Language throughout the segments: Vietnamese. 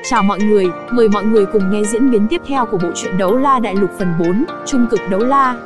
Chào mọi người, mời mọi người cùng nghe diễn biến tiếp theo của bộ truyện Đấu La Đại Lục phần 4, Trung cực đấu la.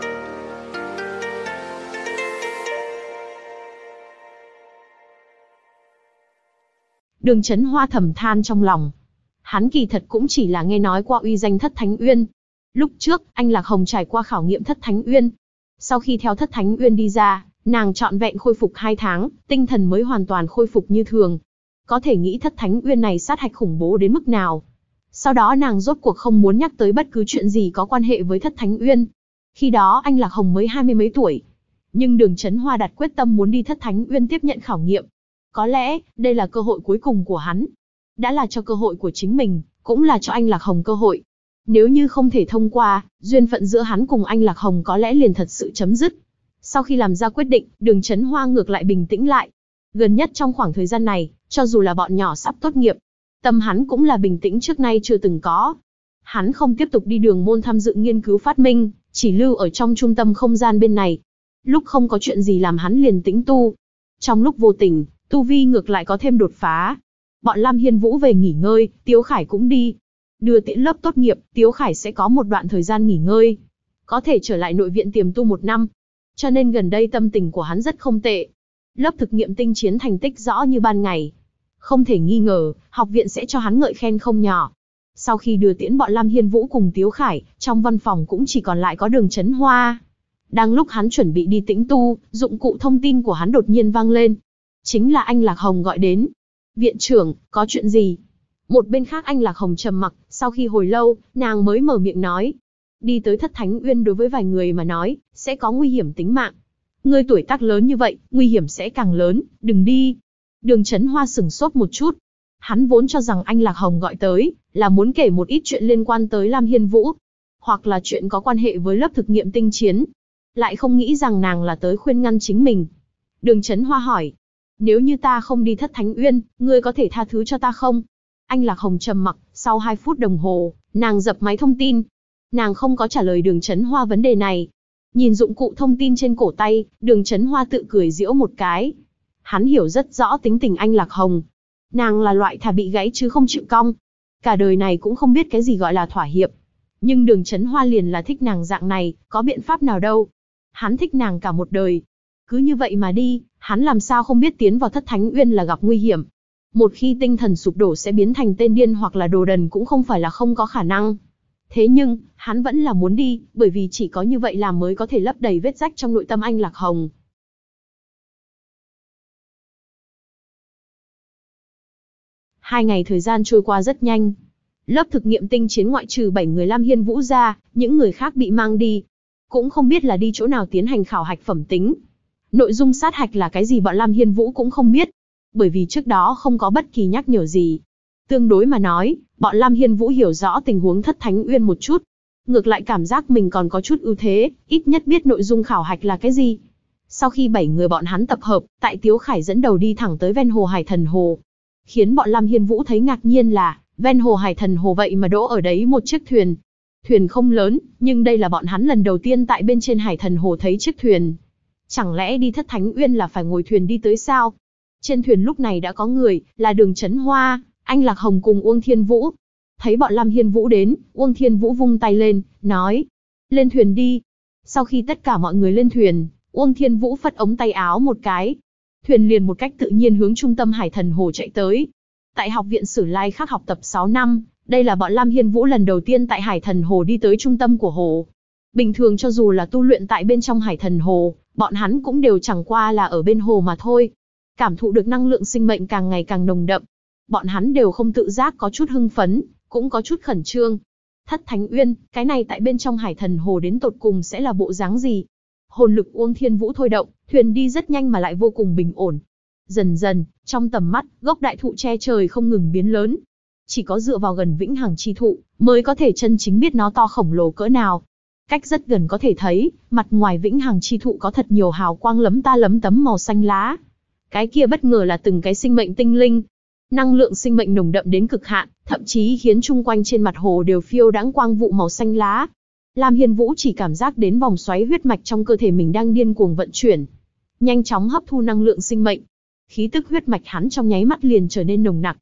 Đường Chấn Hoa thầm than trong lòng. Hắn kỳ thật cũng chỉ là nghe nói qua uy danh Thất Thánh Uyên. Lúc trước, anh Lạc Hồng trải qua khảo nghiệm Thất Thánh Uyên. Sau khi theo Thất Thánh Uyên đi ra, nàng trọn vẹn khôi phục 2 tháng, tinh thần mới hoàn toàn khôi phục như thường. Có thể nghĩ Thất Thánh Uyên này sát hạch khủng bố đến mức nào. Sau đó nàng rốt cuộc không muốn nhắc tới bất cứ chuyện gì có quan hệ với Thất Thánh Uyên. Khi đó anh Lạc Hồng mới 20 mấy tuổi. Nhưng Đường Chấn Hoa đặt quyết tâm muốn đi Thất Thánh Uyên tiếp nhận khảo nghiệm. Có lẽ, đây là cơ hội cuối cùng của hắn. Đã là cho cơ hội của chính mình, cũng là cho anh Lạc Hồng cơ hội. Nếu như không thể thông qua, duyên phận giữa hắn cùng anh Lạc Hồng có lẽ liền thật sự chấm dứt. Sau khi làm ra quyết định, Đường Chấn Hoa ngược lại bình tĩnh lại. Gần nhất trong khoảng thời gian này, cho dù là bọn nhỏ sắp tốt nghiệp, tâm hắn cũng là bình tĩnh trước nay chưa từng có. Hắn không tiếp tục đi đường môn tham dự nghiên cứu phát minh, chỉ lưu ở trong trung tâm không gian bên này. Lúc không có chuyện gì làm hắn liền tĩnh tu. Trong lúc vô tình, tu vi ngược lại có thêm đột phá. Bọn Lam Hiên Vũ về nghỉ ngơi, Tiếu Khải cũng đi. Đưa tiễn lớp tốt nghiệp, Tiếu Khải sẽ có một đoạn thời gian nghỉ ngơi. Có thể trở lại nội viện tiềm tu 1 năm. Cho nên gần đây tâm tình của hắn rất không tệ. Lớp thực nghiệm tinh chiến thành tích rõ như ban ngày. Không thể nghi ngờ, học viện sẽ cho hắn ngợi khen không nhỏ. Sau khi đưa tiễn bọn Lam Hiên Vũ cùng Tiếu Khải, trong văn phòng cũng chỉ còn lại có Đường Chấn Hoa. Đang lúc hắn chuẩn bị đi tĩnh tu, dụng cụ thông tin của hắn đột nhiên vang lên. Chính là anh Lạc Hồng gọi đến. Viện trưởng, có chuyện gì? Một bên khác anh Lạc Hồng trầm mặc, sau khi hồi lâu, nàng mới mở miệng nói. Đi tới Thất Thánh Uyên đối với vài người mà nói, sẽ có nguy hiểm tính mạng. Ngươi tuổi tác lớn như vậy, nguy hiểm sẽ càng lớn, đừng đi. Đường Chấn Hoa sửng sốt một chút. Hắn vốn cho rằng anh Lạc Hồng gọi tới, là muốn kể một ít chuyện liên quan tới Lam Hiên Vũ. Hoặc là chuyện có quan hệ với lớp thực nghiệm tinh chiến. Lại không nghĩ rằng nàng là tới khuyên ngăn chính mình. Đường Chấn Hoa hỏi. Nếu như ta không đi Thất Thánh Uyên, ngươi có thể tha thứ cho ta không? Anh Lạc Hồng trầm mặc, sau 2 phút đồng hồ, nàng dập máy thông tin. Nàng không có trả lời Đường Chấn Hoa vấn đề này. Nhìn dụng cụ thông tin trên cổ tay, Đường Chấn Hoa tự cười giễu một cái. Hắn hiểu rất rõ tính tình anh Lạc Hồng. Nàng là loại thà bị gãy chứ không chịu cong. Cả đời này cũng không biết cái gì gọi là thỏa hiệp. Nhưng Đường Chấn Hoa liền là thích nàng dạng này, có biện pháp nào đâu. Hắn thích nàng cả một đời. Cứ như vậy mà đi, hắn làm sao không biết tiến vào Thất Thánh Uyên là gặp nguy hiểm. Một khi tinh thần sụp đổ sẽ biến thành tên điên hoặc là đồ đần cũng không phải là không có khả năng. Thế nhưng, hắn vẫn là muốn đi, bởi vì chỉ có như vậy làm mới có thể lấp đầy vết rách trong nội tâm anh Lạc Hồng. 2 ngày thời gian trôi qua rất nhanh. Lớp thực nghiệm tinh chiến ngoại trừ 7 người Lam Hiên Vũ ra, những người khác bị mang đi. Cũng không biết là đi chỗ nào tiến hành khảo hạch phẩm tính. Nội dung sát hạch là cái gì bọn Lam Hiên Vũ cũng không biết. Bởi vì trước đó không có bất kỳ nhắc nhở gì. Tương đối mà nói, bọn Lam Hiên Vũ hiểu rõ tình huống Thất Thánh Uyên một chút. Ngược lại cảm giác mình còn có chút ưu thế, ít nhất biết nội dung khảo hạch là cái gì. Sau khi 7 người bọn hắn tập hợp, tại Tiếu Khải dẫn đầu đi thẳng tới ven hồ Hải Thần Hồ. Khiến bọn Lam Hiên Vũ thấy ngạc nhiên là, ven hồ Hải Thần Hồ vậy mà đỗ ở đấy một chiếc thuyền. Thuyền không lớn, nhưng đây là bọn hắn lần đầu tiên tại bên trên Hải Thần Hồ thấy chiếc thuyền. Chẳng lẽ đi Thất Thánh Uyên là phải ngồi thuyền đi tới sao? Trên thuyền lúc này đã có người, là Đường Chấn Hoa, anh Lạc Hồng cùng Uông Thiên Vũ. Thấy bọn Lam Hiên Vũ đến, Uông Thiên Vũ vung tay lên, nói. Lên thuyền đi. Sau khi tất cả mọi người lên thuyền, Uông Thiên Vũ phất ống tay áo một cái. Thuyền liền một cách tự nhiên hướng trung tâm Hải Thần Hồ chạy tới. Tại học viện Sử Lai Khắc học tập 6 năm, đây là bọn Lam Hiên Vũ lần đầu tiên tại Hải Thần Hồ đi tới trung tâm của hồ. Bình thường cho dù là tu luyện tại bên trong Hải Thần Hồ, bọn hắn cũng đều chẳng qua là ở bên hồ mà thôi. Cảm thụ được năng lượng sinh mệnh càng ngày càng nồng đậm. Bọn hắn đều không tự giác có chút hưng phấn, cũng có chút khẩn trương. Thất Thánh Uyên, cái này tại bên trong Hải Thần Hồ đến tột cùng sẽ là bộ dáng gì? Hồn lực Uông Thiên Vũ thôi động, thuyền đi rất nhanh mà lại vô cùng bình ổn. Dần dần, trong tầm mắt, gốc đại thụ che trời không ngừng biến lớn. Chỉ có dựa vào gần Vĩnh Hằng chi thụ, mới có thể chân chính biết nó to khổng lồ cỡ nào. Cách rất gần có thể thấy, mặt ngoài Vĩnh Hằng chi thụ có thật nhiều hào quang lấm ta lấm tấm màu xanh lá. Cái kia bất ngờ là từng cái sinh mệnh tinh linh. Năng lượng sinh mệnh nồng đậm đến cực hạn, thậm chí khiến chung quanh trên mặt hồ đều phiêu đãng quang vụ màu xanh lá. Lam Hiên Vũ chỉ cảm giác đến vòng xoáy huyết mạch trong cơ thể mình đang điên cuồng vận chuyển, nhanh chóng hấp thu năng lượng sinh mệnh. Khí tức huyết mạch hắn trong nháy mắt liền trở nên nồng nặc.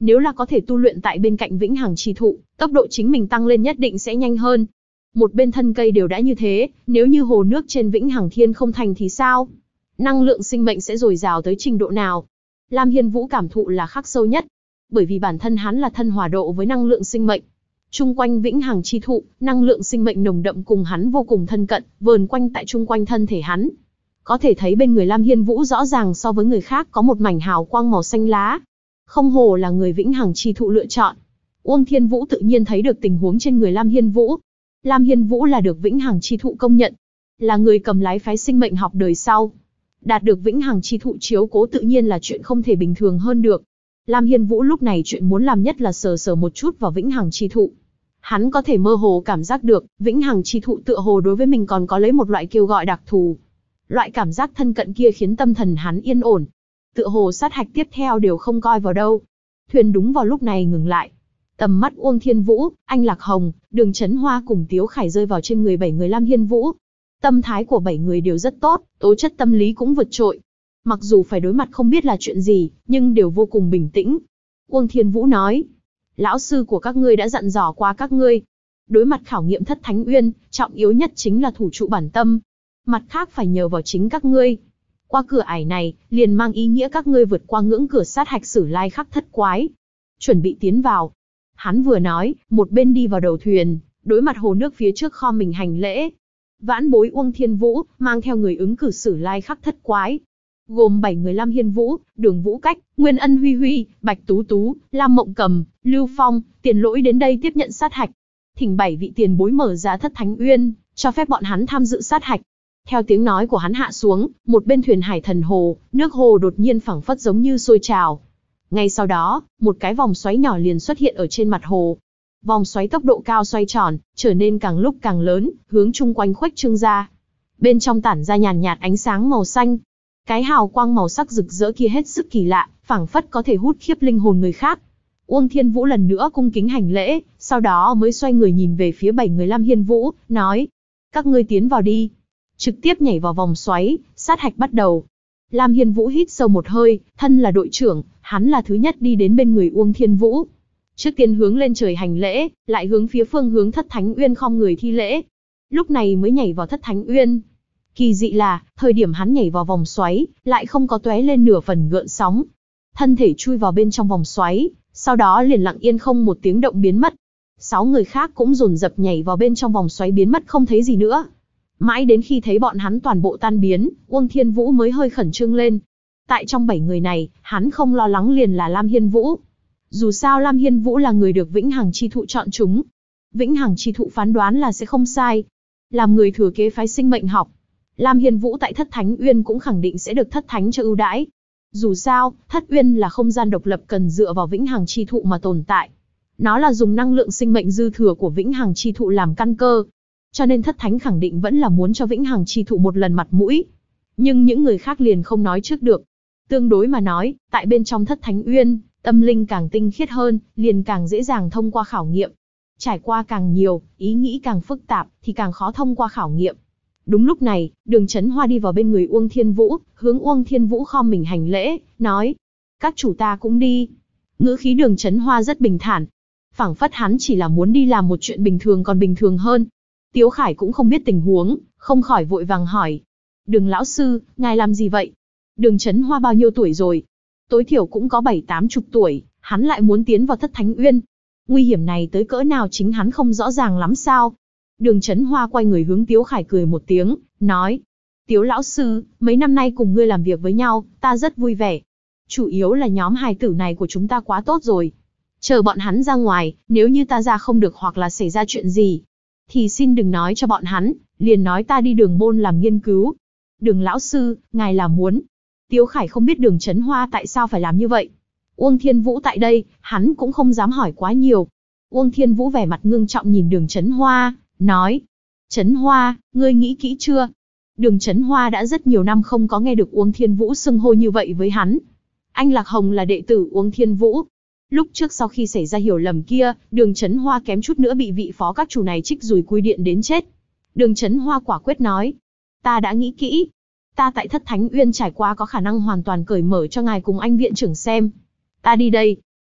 Nếu là có thể tu luyện tại bên cạnh vĩnh hằng chi thụ, tốc độ chính mình tăng lên nhất định sẽ nhanh hơn. Một bên thân cây đều đã như thế, nếu như hồ nước trên vĩnh hằng thiên không thành thì sao? Năng lượng sinh mệnh sẽ dồi dào tới trình độ nào? Lam Hiên Vũ cảm thụ là khắc sâu nhất, bởi vì bản thân hắn là thân hòa độ với năng lượng sinh mệnh. Chung quanh vĩnh hằng chi thụ, năng lượng sinh mệnh nồng đậm cùng hắn vô cùng thân cận, vờn quanh tại chung quanh thân thể hắn. Có thể thấy bên người Lam Hiên Vũ rõ ràng so với người khác có một mảnh hào quang màu xanh lá. Không hồ là người vĩnh hằng chi thụ lựa chọn. Uông Thiên Vũ tự nhiên thấy được tình huống trên người Lam Hiên Vũ. Lam Hiên Vũ là được vĩnh hằng chi thụ công nhận, là người cầm lái phái sinh mệnh học đời sau. Đạt được vĩnh hằng chi thụ chiếu cố tự nhiên là chuyện không thể bình thường hơn được. Lam Hiên Vũ lúc này chuyện muốn làm nhất là sờ sờ một chút vào vĩnh hằng chi thụ. Hắn có thể mơ hồ cảm giác được, vĩnh hằng chi thụ tựa hồ đối với mình còn có lấy một loại kêu gọi đặc thù. Loại cảm giác thân cận kia khiến tâm thần hắn yên ổn. Tựa hồ sát hạch tiếp theo đều không coi vào đâu. Thuyền đúng vào lúc này ngừng lại. Tầm mắt Uông Thiên Vũ, Anh Lạc Hồng, Đường Chấn Hoa cùng Tiếu Khải rơi vào trên người 7 người Lam Hiên Vũ. Tâm thái của 7 người đều rất tốt, tố chất tâm lý cũng vượt trội. Mặc dù phải đối mặt không biết là chuyện gì, nhưng đều vô cùng bình tĩnh. Uông Thiên Vũ nói, lão sư của các ngươi đã dặn dò qua các ngươi. Đối mặt khảo nghiệm Thất Thánh Uyên, trọng yếu nhất chính là thủ trụ bản tâm. Mặt khác phải nhờ vào chính các ngươi. Qua cửa ải này, liền mang ý nghĩa các ngươi vượt qua ngưỡng cửa sát hạch Sử Lai Khắc Thất Quái. Chuẩn bị tiến vào. Hắn vừa nói, một bên đi vào đầu thuyền, đối mặt hồ nước phía trước kho mình hành lễ. Vãn bối Uông Thiên Vũ, mang theo người ứng cử Sử Lai Khắc Thất Quái. Gồm 7 người Lam Hiên Vũ, Đường Vũ Cách, Nguyên Ân Huy Huy, Bạch Tú Tú, Lam Mộng Cầm, Lưu Phong, Tiền Lỗi đến đây tiếp nhận sát hạch. Thỉnh 7 vị tiền bối mở ra Thất Thánh Uyên, cho phép bọn hắn tham dự sát hạch. Theo tiếng nói của hắn hạ xuống, một bên thuyền Hải Thần Hồ, nước hồ đột nhiên phảng phất giống như sôi trào. Ngay sau đó, một cái vòng xoáy nhỏ liền xuất hiện ở trên mặt hồ. Vòng xoáy tốc độ cao xoay tròn, trở nên càng lúc càng lớn, hướng chung quanh khuếch trương ra. Bên trong tản ra nhàn nhạt ánh sáng màu xanh. Cái hào quang màu sắc rực rỡ kia hết sức kỳ lạ, phảng phất có thể hút khiếp linh hồn người khác. Uông Thiên Vũ lần nữa cung kính hành lễ, sau đó mới xoay người nhìn về phía 7 người Lam Hiên Vũ, nói: các ngươi tiến vào đi. Trực tiếp nhảy vào vòng xoáy, sát hạch bắt đầu. Lam Hiên Vũ hít sâu một hơi, thân là đội trưởng, hắn là thứ nhất đi đến bên người Uông Thiên Vũ. Trước tiên hướng lên trời hành lễ, lại hướng phía phương hướng Thất Thánh Uyên khom người thi lễ. Lúc này mới nhảy vào Thất Thánh Uyên. Kỳ dị là, thời điểm hắn nhảy vào vòng xoáy, lại không có tóe lên nửa phần gợn sóng. Thân thể chui vào bên trong vòng xoáy, sau đó liền lặng yên không một tiếng động biến mất. 6 người khác cũng dồn dập nhảy vào bên trong vòng xoáy biến mất không thấy gì nữa. Mãi đến khi thấy bọn hắn toàn bộ tan biến, Uông Thiên Vũ mới hơi khẩn trương lên. Tại trong 7 người này, hắn không lo lắng liền là Lam Hiên Vũ. Dù sao Lam Hiên Vũ là người được Vĩnh Hằng Chi Thụ chọn chúng. Vĩnh Hằng Chi Thụ phán đoán là sẽ không sai. Làm người thừa kế phái sinh mệnh học, Lam Hiên Vũ tại Thất Thánh Uyên cũng khẳng định sẽ được Thất Thánh cho ưu đãi. Dù sao, Thất Uyên là không gian độc lập cần dựa vào Vĩnh Hằng Chi Thụ mà tồn tại. Nó là dùng năng lượng sinh mệnh dư thừa của Vĩnh Hằng Chi Thụ làm căn cơ. Cho nên Thất Thánh khẳng định vẫn là muốn cho Vĩnh Hằng Chi Thụ một lần mặt mũi. Nhưng những người khác liền không nói trước được. Tương đối mà nói, tại bên trong Thất Thánh Uyên, tâm linh càng tinh khiết hơn, liền càng dễ dàng thông qua khảo nghiệm. Trải qua càng nhiều, ý nghĩ càng phức tạp, thì càng khó thông qua khảo nghiệm. Đúng lúc này, Đường Chấn Hoa đi vào bên người Uông Thiên Vũ, hướng Uông Thiên Vũ khom mình hành lễ, nói: các chủ ta cũng đi. Ngữ khí Đường Chấn Hoa rất bình thản, phảng phất hắn chỉ là muốn đi làm một chuyện bình thường còn bình thường hơn. Tiếu Khải cũng không biết tình huống, không khỏi vội vàng hỏi: Đường lão sư, ngài làm gì vậy? Đường Chấn Hoa bao nhiêu tuổi rồi? Tối thiểu cũng có 7-80 tuổi, hắn lại muốn tiến vào Thất Thánh Uyên. Nguy hiểm này tới cỡ nào chính hắn không rõ ràng lắm sao? Đường Chấn Hoa quay người hướng Tiếu Khải cười một tiếng, nói: Tiếu lão sư, mấy năm nay cùng ngươi làm việc với nhau, ta rất vui vẻ. Chủ yếu là nhóm hài tử này của chúng ta quá tốt rồi. Chờ bọn hắn ra ngoài, nếu như ta ra không được hoặc là xảy ra chuyện gì, thì xin đừng nói cho bọn hắn, liền nói ta đi Đường môn làm nghiên cứu. Đường lão sư, ngài là muốn... Tiếu Khải không biết Đường Chấn Hoa tại sao phải làm như vậy. Uông Thiên Vũ tại đây, hắn cũng không dám hỏi quá nhiều. Uông Thiên Vũ vẻ mặt ngưng trọng nhìn Đường Chấn Hoa, nói: Chấn Hoa, ngươi nghĩ kỹ chưa? Đường Chấn Hoa đã rất nhiều năm không có nghe được Uông Thiên Vũ xưng hô như vậy với hắn. Anh Lạc Hồng là đệ tử Uông Thiên Vũ. Lúc trước sau khi xảy ra hiểu lầm kia, Đường Chấn Hoa kém chút nữa bị vị phó các chủ này trích dùi cui điện đến chết. Đường Chấn Hoa quả quyết nói: ta đã nghĩ kỹ. Ta tại Thất Thánh Uyên trải qua có khả năng hoàn toàn cởi mở cho ngài cùng anh viện trưởng xem. Ta đi đây.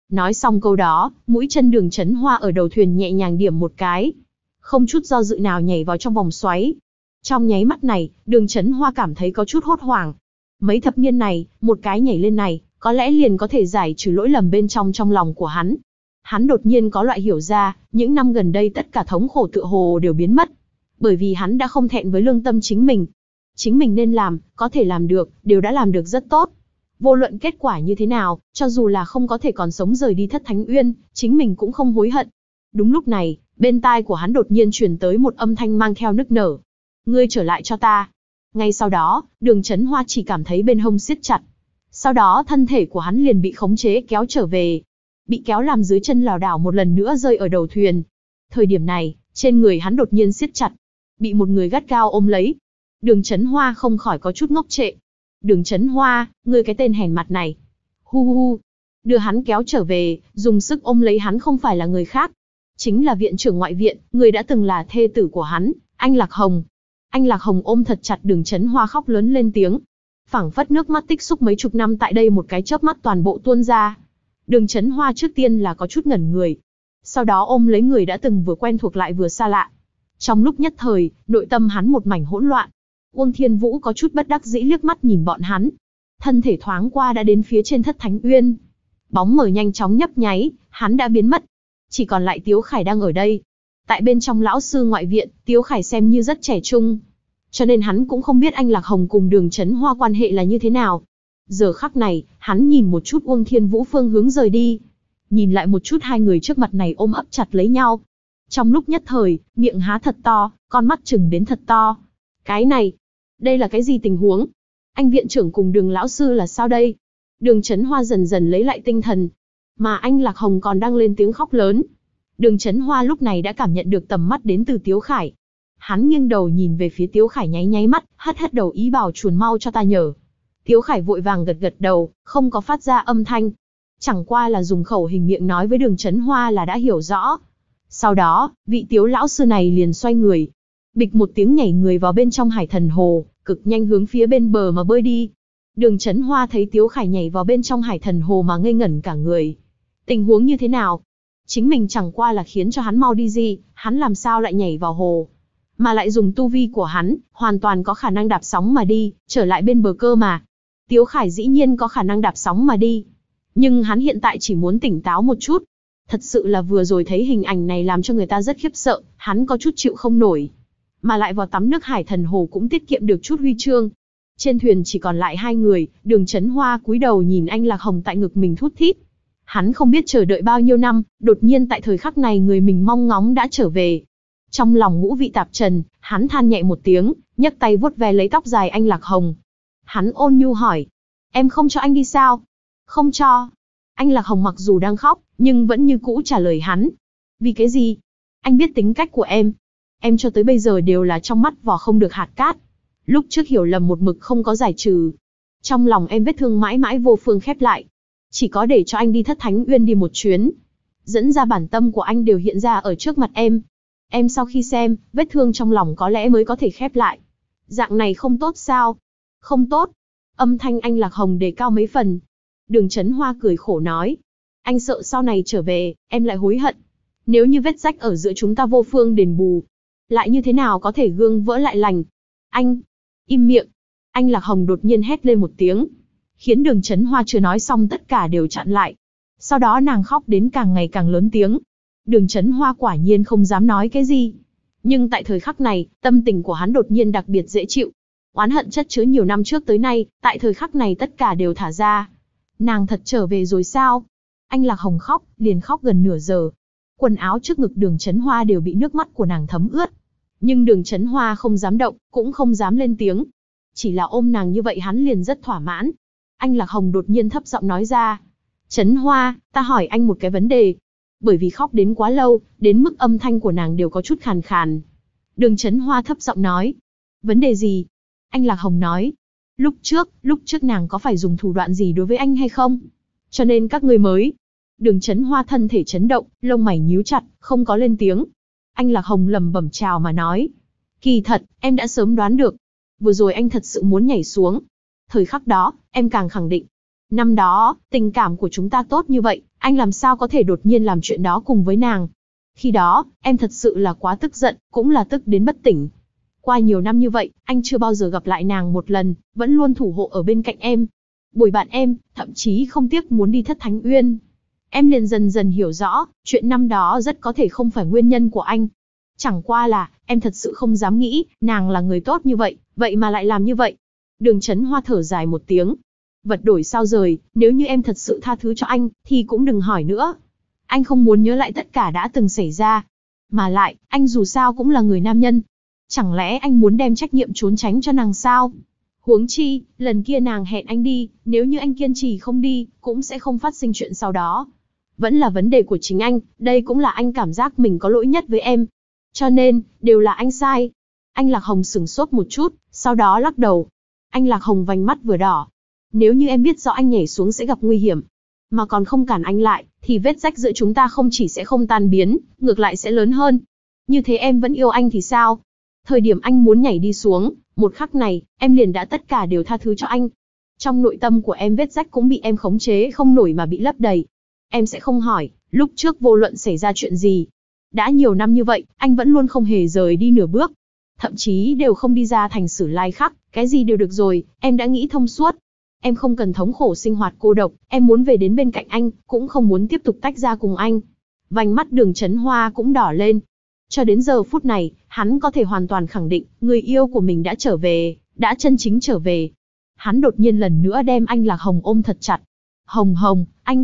Nói xong câu đó, mũi chân Đường Chấn Hoa ở đầu thuyền nhẹ nhàng điểm một cái. Không chút do dự nào nhảy vào trong vòng xoáy. Trong nháy mắt này, Đường Chấn Hoa cảm thấy có chút hốt hoảng. Mấy thập niên này, một cái nhảy lên này, có lẽ liền có thể giải trừ lỗi lầm bên trong lòng của hắn. Hắn đột nhiên có loại hiểu ra, những năm gần đây tất cả thống khổ tựa hồ đều biến mất. Bởi vì hắn đã không thẹn với lương tâm chính mình. Chính mình nên làm, có thể làm được, đều đã làm được rất tốt. Vô luận kết quả như thế nào, cho dù là không có thể còn sống rời đi Thất Thánh Uyên, chính mình cũng không hối hận. Đúng lúc này, bên tai của hắn đột nhiên truyền tới một âm thanh mang theo nức nở. Ngươi trở lại cho ta. Ngay sau đó, Đường Chấn Hoa chỉ cảm thấy bên hông siết chặt. Sau đó thân thể của hắn liền bị khống chế kéo trở về. Bị kéo làm dưới chân lảo đảo một lần nữa rơi ở đầu thuyền. Thời điểm này, trên người hắn đột nhiên siết chặt. Bị một người gắt gao ôm lấy. Đường Chấn Hoa không khỏi có chút ngốc trệ. Đường Chấn Hoa, ngươi cái tên hèn mặt này. Hu hu hu. Đưa hắn kéo trở về, dùng sức ôm lấy hắn không phải là người khác. Chính là viện trưởng ngoại viện, người đã từng là thê tử của hắn, anh Lạc Hồng. Anh Lạc Hồng ôm thật chặt Đường Chấn Hoa khóc lớn lên tiếng. Phảng phất nước mắt tích xúc mấy chục năm tại đây một cái chớp mắt toàn bộ tuôn ra. Đường Chấn Hoa trước tiên là có chút ngẩn người. Sau đó ôm lấy người đã từng vừa quen thuộc lại vừa xa lạ. Trong lúc nhất thời, nội tâm hắn một mảnh hỗn loạn. Uông Thiên Vũ có chút bất đắc dĩ liếc mắt nhìn bọn hắn. Thân thể thoáng qua đã đến phía trên Thất Thánh Uyên. Bóng mờ nhanh chóng nhấp nháy, hắn đã biến mất. Chỉ còn lại Tiếu Khải đang ở đây. Tại bên trong lão sư ngoại viện, Tiếu Khải xem như rất trẻ trung. Cho nên hắn cũng không biết anh Lạc Hồng cùng Đường Chấn Hoa quan hệ là như thế nào. Giờ khắc này, hắn nhìn một chút Uông Thiên Vũ phương hướng rời đi. Nhìn lại một chút hai người trước mặt này ôm ấp chặt lấy nhau. Trong lúc nhất thời, miệng há thật to, con mắt trừng đến thật to. Cái này, đây là cái gì tình huống? Anh viện trưởng cùng Đường lão sư là sao đây? Đường Chấn Hoa dần dần lấy lại tinh thần. Mà anh Lạc Hồng còn đang lên tiếng khóc lớn. Đường Chấn Hoa lúc này đã cảm nhận được tầm mắt đến từ Tiếu Khải. Hắn nghiêng đầu nhìn về phía Tiếu Khải nháy nháy mắt, hất hất đầu ý bảo chuồn mau cho ta nhờ. Tiếu Khải vội vàng gật gật đầu, không có phát ra âm thanh. Chẳng qua là dùng khẩu hình miệng nói với Đường Chấn Hoa là đã hiểu rõ. Sau đó, vị Tiếu lão sư này liền xoay người. Bịch một tiếng nhảy người vào bên trong Hải Thần Hồ, cực nhanh hướng phía bên bờ mà bơi đi. Đường Chấn Hoa thấy Tiếu Khải nhảy vào bên trong Hải Thần Hồ mà ngây ngẩn cả người. Tình huống như thế nào? Chính mình chẳng qua là khiến cho hắn mau đi gì, hắn làm sao lại nhảy vào hồ? Mà lại dùng tu vi của hắn, hoàn toàn có khả năng đạp sóng mà đi, trở lại bên bờ cơ mà. Tiếu Khải dĩ nhiên có khả năng đạp sóng mà đi. Nhưng hắn hiện tại chỉ muốn tỉnh táo một chút. Thật sự là vừa rồi thấy hình ảnh này làm cho người ta rất khiếp sợ, hắn có chút chịu không nổi. Mà lại vào tắm nước Hải Thần Hồ cũng tiết kiệm được chút huy chương. Trên thuyền chỉ còn lại hai người, Đường Chấn Hoa cúi đầu nhìn anh Lạc Hồng tại ngực mình thút thít. Hắn không biết chờ đợi bao nhiêu năm, đột nhiên tại thời khắc này người mình mong ngóng đã trở về. Trong lòng ngũ vị tạp trần, hắn than nhẹ một tiếng, nhấc tay vuốt ve lấy tóc dài anh Lạc Hồng. Hắn ôn nhu hỏi, em không cho anh đi sao? Không cho. Anh Lạc Hồng mặc dù đang khóc, nhưng vẫn như cũ trả lời hắn. Vì cái gì? Anh biết tính cách của em cho tới bây giờ đều là trong mắt vỏ không được hạt cát. Lúc trước hiểu lầm một mực không có giải trừ. Trong lòng em vết thương mãi mãi vô phương khép lại. Chỉ có để cho anh đi Thất Thánh Uyên đi một chuyến. Dẫn ra bản tâm của anh đều hiện ra ở trước mặt em. Em sau khi xem, vết thương trong lòng có lẽ mới có thể khép lại. Dạng này không tốt sao? Không tốt. Âm thanh anh Lạc Hồng đề cao mấy phần. Đường Chấn Hoa cười khổ nói. Anh sợ sau này trở về, em lại hối hận. Nếu như vết rách ở giữa chúng ta vô phương đền bù, lại như thế nào có thể gương vỡ lại lành? Anh! Im miệng! Anh Lạc Hồng đột nhiên hét lên một tiếng. Khiến Đường Chấn Hoa chưa nói xong tất cả đều chặn lại. Sau đó nàng khóc đến càng ngày càng lớn tiếng. Đường Chấn Hoa quả nhiên không dám nói cái gì. Nhưng tại thời khắc này, tâm tình của hắn đột nhiên đặc biệt dễ chịu. Oán hận chất chứa nhiều năm trước tới nay, tại thời khắc này tất cả đều thả ra. Nàng thật trở về rồi sao? Anh Lạc Hồng khóc, liền khóc gần nửa giờ. Quần áo trước ngực Đường Chấn Hoa đều bị nước mắt của nàng thấm ướt. Nhưng Đường Chấn Hoa không dám động, cũng không dám lên tiếng. Chỉ là ôm nàng như vậy hắn liền rất thỏa mãn. Anh Lạc Hồng đột nhiên thấp giọng nói ra. Chấn Hoa, ta hỏi anh một cái vấn đề. Bởi vì khóc đến quá lâu, đến mức âm thanh của nàng đều có chút khàn khàn. Đường Chấn Hoa thấp giọng nói. Vấn đề gì? Anh Lạc Hồng nói. Lúc trước nàng có phải dùng thủ đoạn gì đối với anh hay không? Cho nên các ngươi mới. Đường Chấn Hoa thân thể chấn động, lông mày nhíu chặt, không có lên tiếng. Anh Lạc Hồng lẩm bẩm chào mà nói. Kỳ thật, em đã sớm đoán được. Vừa rồi anh thật sự muốn nhảy xuống. Thời khắc đó, em càng khẳng định. Năm đó, tình cảm của chúng ta tốt như vậy, Anh làm sao có thể đột nhiên làm chuyện đó cùng với nàng. Khi đó, em thật sự là quá tức giận, cũng là tức đến bất tỉnh. Qua nhiều năm như vậy, anh chưa bao giờ gặp lại nàng một lần, vẫn luôn thủ hộ ở bên cạnh em. Bồi bạn em, thậm chí không tiếc muốn đi Thất Thánh Uyên. Em liền dần dần hiểu rõ, chuyện năm đó rất có thể không phải nguyên nhân của anh. Chẳng qua là, em thật sự không dám nghĩ, nàng là người tốt như vậy, vậy mà lại làm như vậy. Đường Chấn Hoa thở dài một tiếng. Vật đổi sao rời, nếu như em thật sự tha thứ cho anh, thì cũng đừng hỏi nữa. Anh không muốn nhớ lại tất cả đã từng xảy ra. Mà lại, anh dù sao cũng là người nam nhân. Chẳng lẽ anh muốn đem trách nhiệm trốn tránh cho nàng sao? Huống chi, lần kia nàng hẹn anh đi, nếu như anh kiên trì không đi, cũng sẽ không phát sinh chuyện sau đó. Vẫn là vấn đề của chính anh, đây cũng là anh cảm giác mình có lỗi nhất với em. Cho nên, đều là anh sai. Anh Lạc Hồng sửng sốt một chút, sau đó lắc đầu. Anh Lạc Hồng vành mắt vừa đỏ. Nếu như em biết rõ anh nhảy xuống sẽ gặp nguy hiểm, mà còn không cản anh lại, thì vết rách giữa chúng ta không chỉ sẽ không tan biến, ngược lại sẽ lớn hơn. Như thế em vẫn yêu anh thì sao? Thời điểm anh muốn nhảy đi xuống, một khắc này, em liền đã tất cả đều tha thứ cho anh. Trong nội tâm của em vết rách cũng bị em khống chế không nổi mà bị lấp đầy. Em sẽ không hỏi, lúc trước vô luận xảy ra chuyện gì. Đã nhiều năm như vậy, anh vẫn luôn không hề rời đi nửa bước. Thậm chí đều không đi ra thành Sử Lai Khắc, cái gì đều được rồi, em đã nghĩ thông suốt. Em không cần thống khổ sinh hoạt cô độc, em muốn về đến bên cạnh anh, cũng không muốn tiếp tục tách ra cùng anh. Vành mắt Đường Chấn Hoa cũng đỏ lên. Cho đến giờ phút này, hắn có thể hoàn toàn khẳng định, người yêu của mình đã trở về, đã chân chính trở về. Hắn đột nhiên lần nữa đem anh Lạc Hồng ôm thật chặt. Hồng Hồng, anh.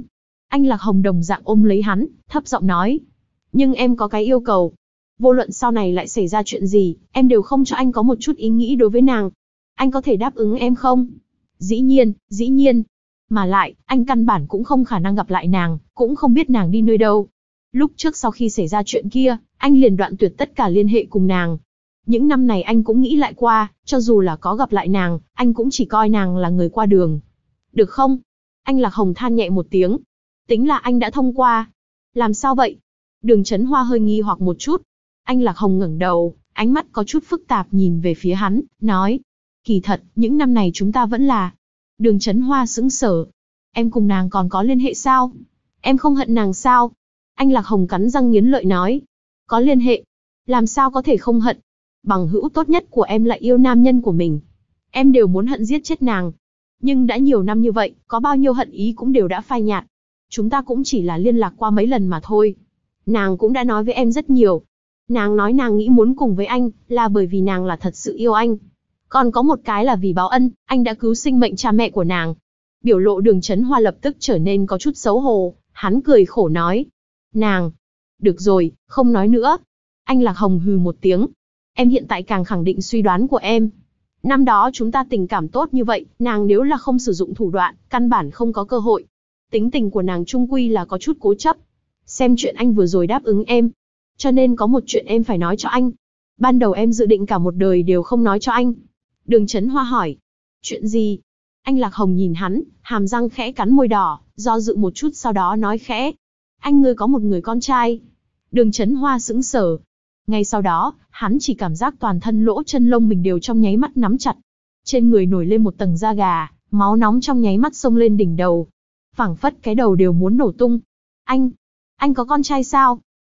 Anh Lạc Hồng đồng dạng ôm lấy hắn, thấp giọng nói. Nhưng em có cái yêu cầu. Vô luận sau này lại xảy ra chuyện gì, em đều không cho anh có một chút ý nghĩ đối với nàng. Anh có thể đáp ứng em không? Dĩ nhiên, dĩ nhiên. Mà lại, anh căn bản cũng không khả năng gặp lại nàng, cũng không biết nàng đi nơi đâu. Lúc trước sau khi xảy ra chuyện kia, anh liền đoạn tuyệt tất cả liên hệ cùng nàng. Những năm này anh cũng nghĩ lại qua, cho dù là có gặp lại nàng, anh cũng chỉ coi nàng là người qua đường. Được không? Anh Lạc Hồng than nhẹ một tiếng. Tính là anh đã thông qua. Làm sao vậy? Đường Chấn Hoa hơi nghi hoặc một chút. Anh Lạc Hồng ngẩng đầu, ánh mắt có chút phức tạp nhìn về phía hắn, nói. Kỳ thật, những năm này chúng ta vẫn là. Đường Chấn Hoa sững sờ. Em cùng nàng còn có liên hệ sao? Em không hận nàng sao? Anh Lạc Hồng cắn răng nghiến lợi nói. Có liên hệ. Làm sao có thể không hận? Bằng hữu tốt nhất của em lại yêu nam nhân của mình. Em đều muốn hận giết chết nàng. Nhưng đã nhiều năm như vậy, có bao nhiêu hận ý cũng đều đã phai nhạt. Chúng ta cũng chỉ là liên lạc qua mấy lần mà thôi. Nàng cũng đã nói với em rất nhiều. Nàng nói nàng nghĩ muốn cùng với anh, là bởi vì nàng là thật sự yêu anh. Còn có một cái là vì báo ân, anh đã cứu sinh mệnh cha mẹ của nàng. Biểu lộ Đường Chấn Hoa lập tức trở nên có chút xấu hổ, hắn cười khổ nói. Nàng. Được rồi, không nói nữa. Anh Lạc Hồng hừ một tiếng. Em hiện tại càng khẳng định suy đoán của em. Năm đó chúng ta tình cảm tốt như vậy, nàng nếu là không sử dụng thủ đoạn, căn bản không có cơ hội. Tính tình của nàng chung quy là có chút cố chấp. Xem chuyện anh vừa rồi đáp ứng em. Cho nên có một chuyện em phải nói cho anh. Ban đầu em dự định cả một đời đều không nói cho anh. Đường Chấn Hoa hỏi. Chuyện gì? Anh Lạc Hồng nhìn hắn, hàm răng khẽ cắn môi đỏ, do dự một chút sau đó nói khẽ. Anh ngươi có một người con trai. Đường Chấn Hoa sững sờ. Ngay sau đó, hắn chỉ cảm giác toàn thân lỗ chân lông mình đều trong nháy mắt nắm chặt. Trên người nổi lên một tầng da gà, máu nóng trong nháy mắt xông lên đỉnh đầu. Phảng phất cái đầu đều muốn nổ tung. Anh có con trai sao?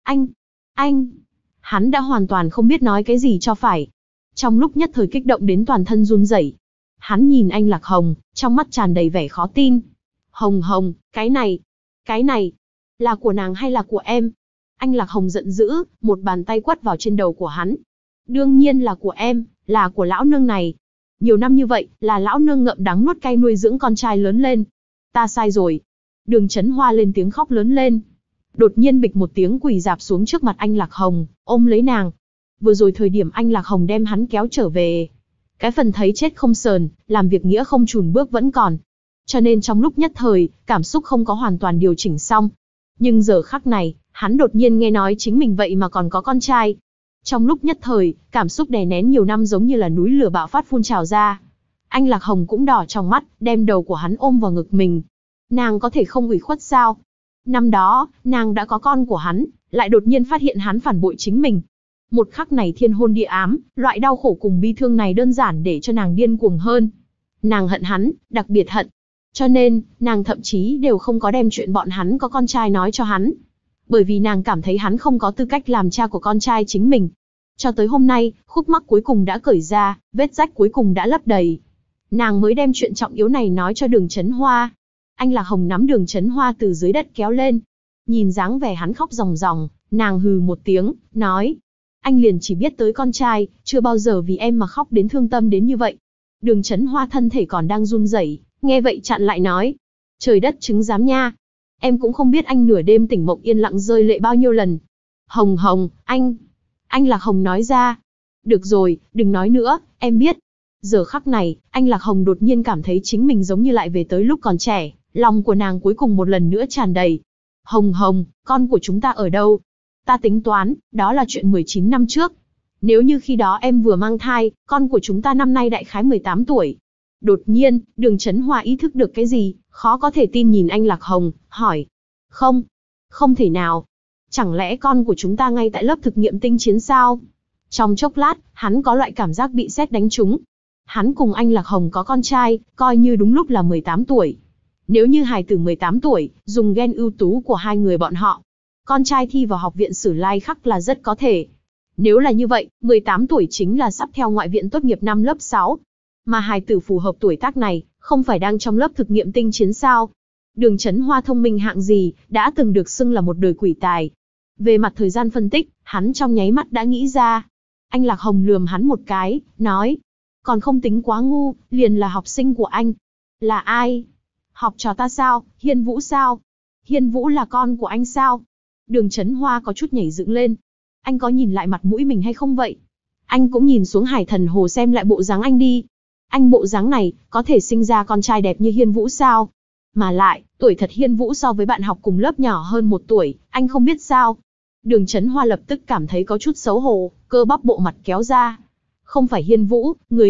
Anh. Hắn đã hoàn toàn không biết nói cái gì cho phải. Trong lúc nhất thời kích động đến toàn thân run rẩy. Hắn nhìn anh Lạc Hồng, trong mắt tràn đầy vẻ khó tin. Hồng, cái này, là của nàng hay là của em? Anh Lạc Hồng giận dữ, một bàn tay quất vào trên đầu của hắn. Đương nhiên là của em, là của lão nương này. Nhiều năm như vậy, là lão nương ngậm đắng nuốt cay nuôi dưỡng con trai lớn lên. Ta sai rồi. Đường Chấn Hoa lên tiếng khóc lớn lên. Đột nhiên bịch một tiếng quỳ rạp xuống trước mặt anh Lạc Hồng, ôm lấy nàng. Vừa rồi thời điểm anh Lạc Hồng đem hắn kéo trở về. Cái phần thấy chết không sờn, làm việc nghĩa không chùn bước vẫn còn. Cho nên trong lúc nhất thời, cảm xúc không có hoàn toàn điều chỉnh xong. Nhưng giờ khắc này, hắn đột nhiên nghe nói chính mình vậy mà còn có con trai. Trong lúc nhất thời, cảm xúc đè nén nhiều năm giống như là núi lửa bạo phát phun trào ra. Anh Lạc Hồng cũng đỏ trong mắt, đem đầu của hắn ôm vào ngực mình. Nàng có thể không ủy khuất sao? Năm đó, nàng đã có con của hắn, lại đột nhiên phát hiện hắn phản bội chính mình. Một khắc này thiên hôn địa ám, loại đau khổ cùng bi thương này đơn giản để cho nàng điên cuồng hơn. Nàng hận hắn, đặc biệt hận. Cho nên, nàng thậm chí đều không có đem chuyện bọn hắn có con trai nói cho hắn. Bởi vì nàng cảm thấy hắn không có tư cách làm cha của con trai chính mình. Cho tới hôm nay, khúc mắc cuối cùng đã cởi ra, vết rách cuối cùng đã lấp đầy. Nàng mới đem chuyện trọng yếu này nói cho Đường Chấn Hoa. Anh Lạc Hồng nắm Đường Chấn Hoa từ dưới đất kéo lên. Nhìn dáng vẻ hắn khóc ròng ròng, nàng hừ một tiếng, nói. Anh liền chỉ biết tới con trai, chưa bao giờ vì em mà khóc đến thương tâm đến như vậy. Đường Chấn Hoa thân thể còn đang run rẩy, nghe vậy chặn lại nói. Trời đất chứng giám nha. Em cũng không biết anh nửa đêm tỉnh mộng yên lặng rơi lệ bao nhiêu lần. Hồng Hồng, anh Lạc Hồng nói ra. Được rồi, đừng nói nữa, em biết. Giờ khắc này, anh Lạc Hồng đột nhiên cảm thấy chính mình giống như lại về tới lúc còn trẻ, lòng của nàng cuối cùng một lần nữa tràn đầy. Hồng Hồng, con của chúng ta ở đâu? Ta tính toán, đó là chuyện 19 năm trước. Nếu như khi đó em vừa mang thai, con của chúng ta năm nay đại khái 18 tuổi. Đột nhiên, Đường Chấn Hoa ý thức được cái gì, khó có thể tin nhìn anh Lạc Hồng, hỏi. Không thể nào. Chẳng lẽ con của chúng ta ngay tại lớp thực nghiệm tinh chiến sao? Trong chốc lát, hắn có loại cảm giác bị sét đánh trúng. Hắn cùng anh Lạc Hồng có con trai, coi như đúng lúc là 18 tuổi. Nếu như hài tử 18 tuổi, dùng gen ưu tú của hai người bọn họ, con trai thi vào học viện Sử Lai Khắc là rất có thể. Nếu là như vậy, 18 tuổi chính là sắp theo ngoại viện tốt nghiệp năm lớp 6. Mà hài tử phù hợp tuổi tác này, không phải đang trong lớp thực nghiệm tinh chiến sao? Đường Chấn Hoa thông minh hạng gì, đã từng được xưng là một đời quỷ tài. Về mặt thời gian phân tích, hắn trong nháy mắt đã nghĩ ra. Anh Lạc Hồng lườm hắn một cái, nói. Còn không tính quá ngu, liền là học sinh của anh. Là ai? Học trò ta sao? Hiên Vũ sao? Hiên Vũ là con của anh sao? Đường Chấn Hoa có chút nhảy dựng lên. Anh có nhìn lại mặt mũi mình hay không vậy? Anh cũng nhìn xuống Hải Thần Hồ xem lại bộ dáng anh đi. Anh bộ dáng này, có thể sinh ra con trai đẹp như Hiên Vũ sao? Mà lại, tuổi thật Hiên Vũ so với bạn học cùng lớp nhỏ hơn 1 tuổi, anh không biết sao? Đường Chấn Hoa lập tức cảm thấy có chút xấu hổ, cơ bắp bộ mặt kéo ra. Không phải Hiên Vũ, người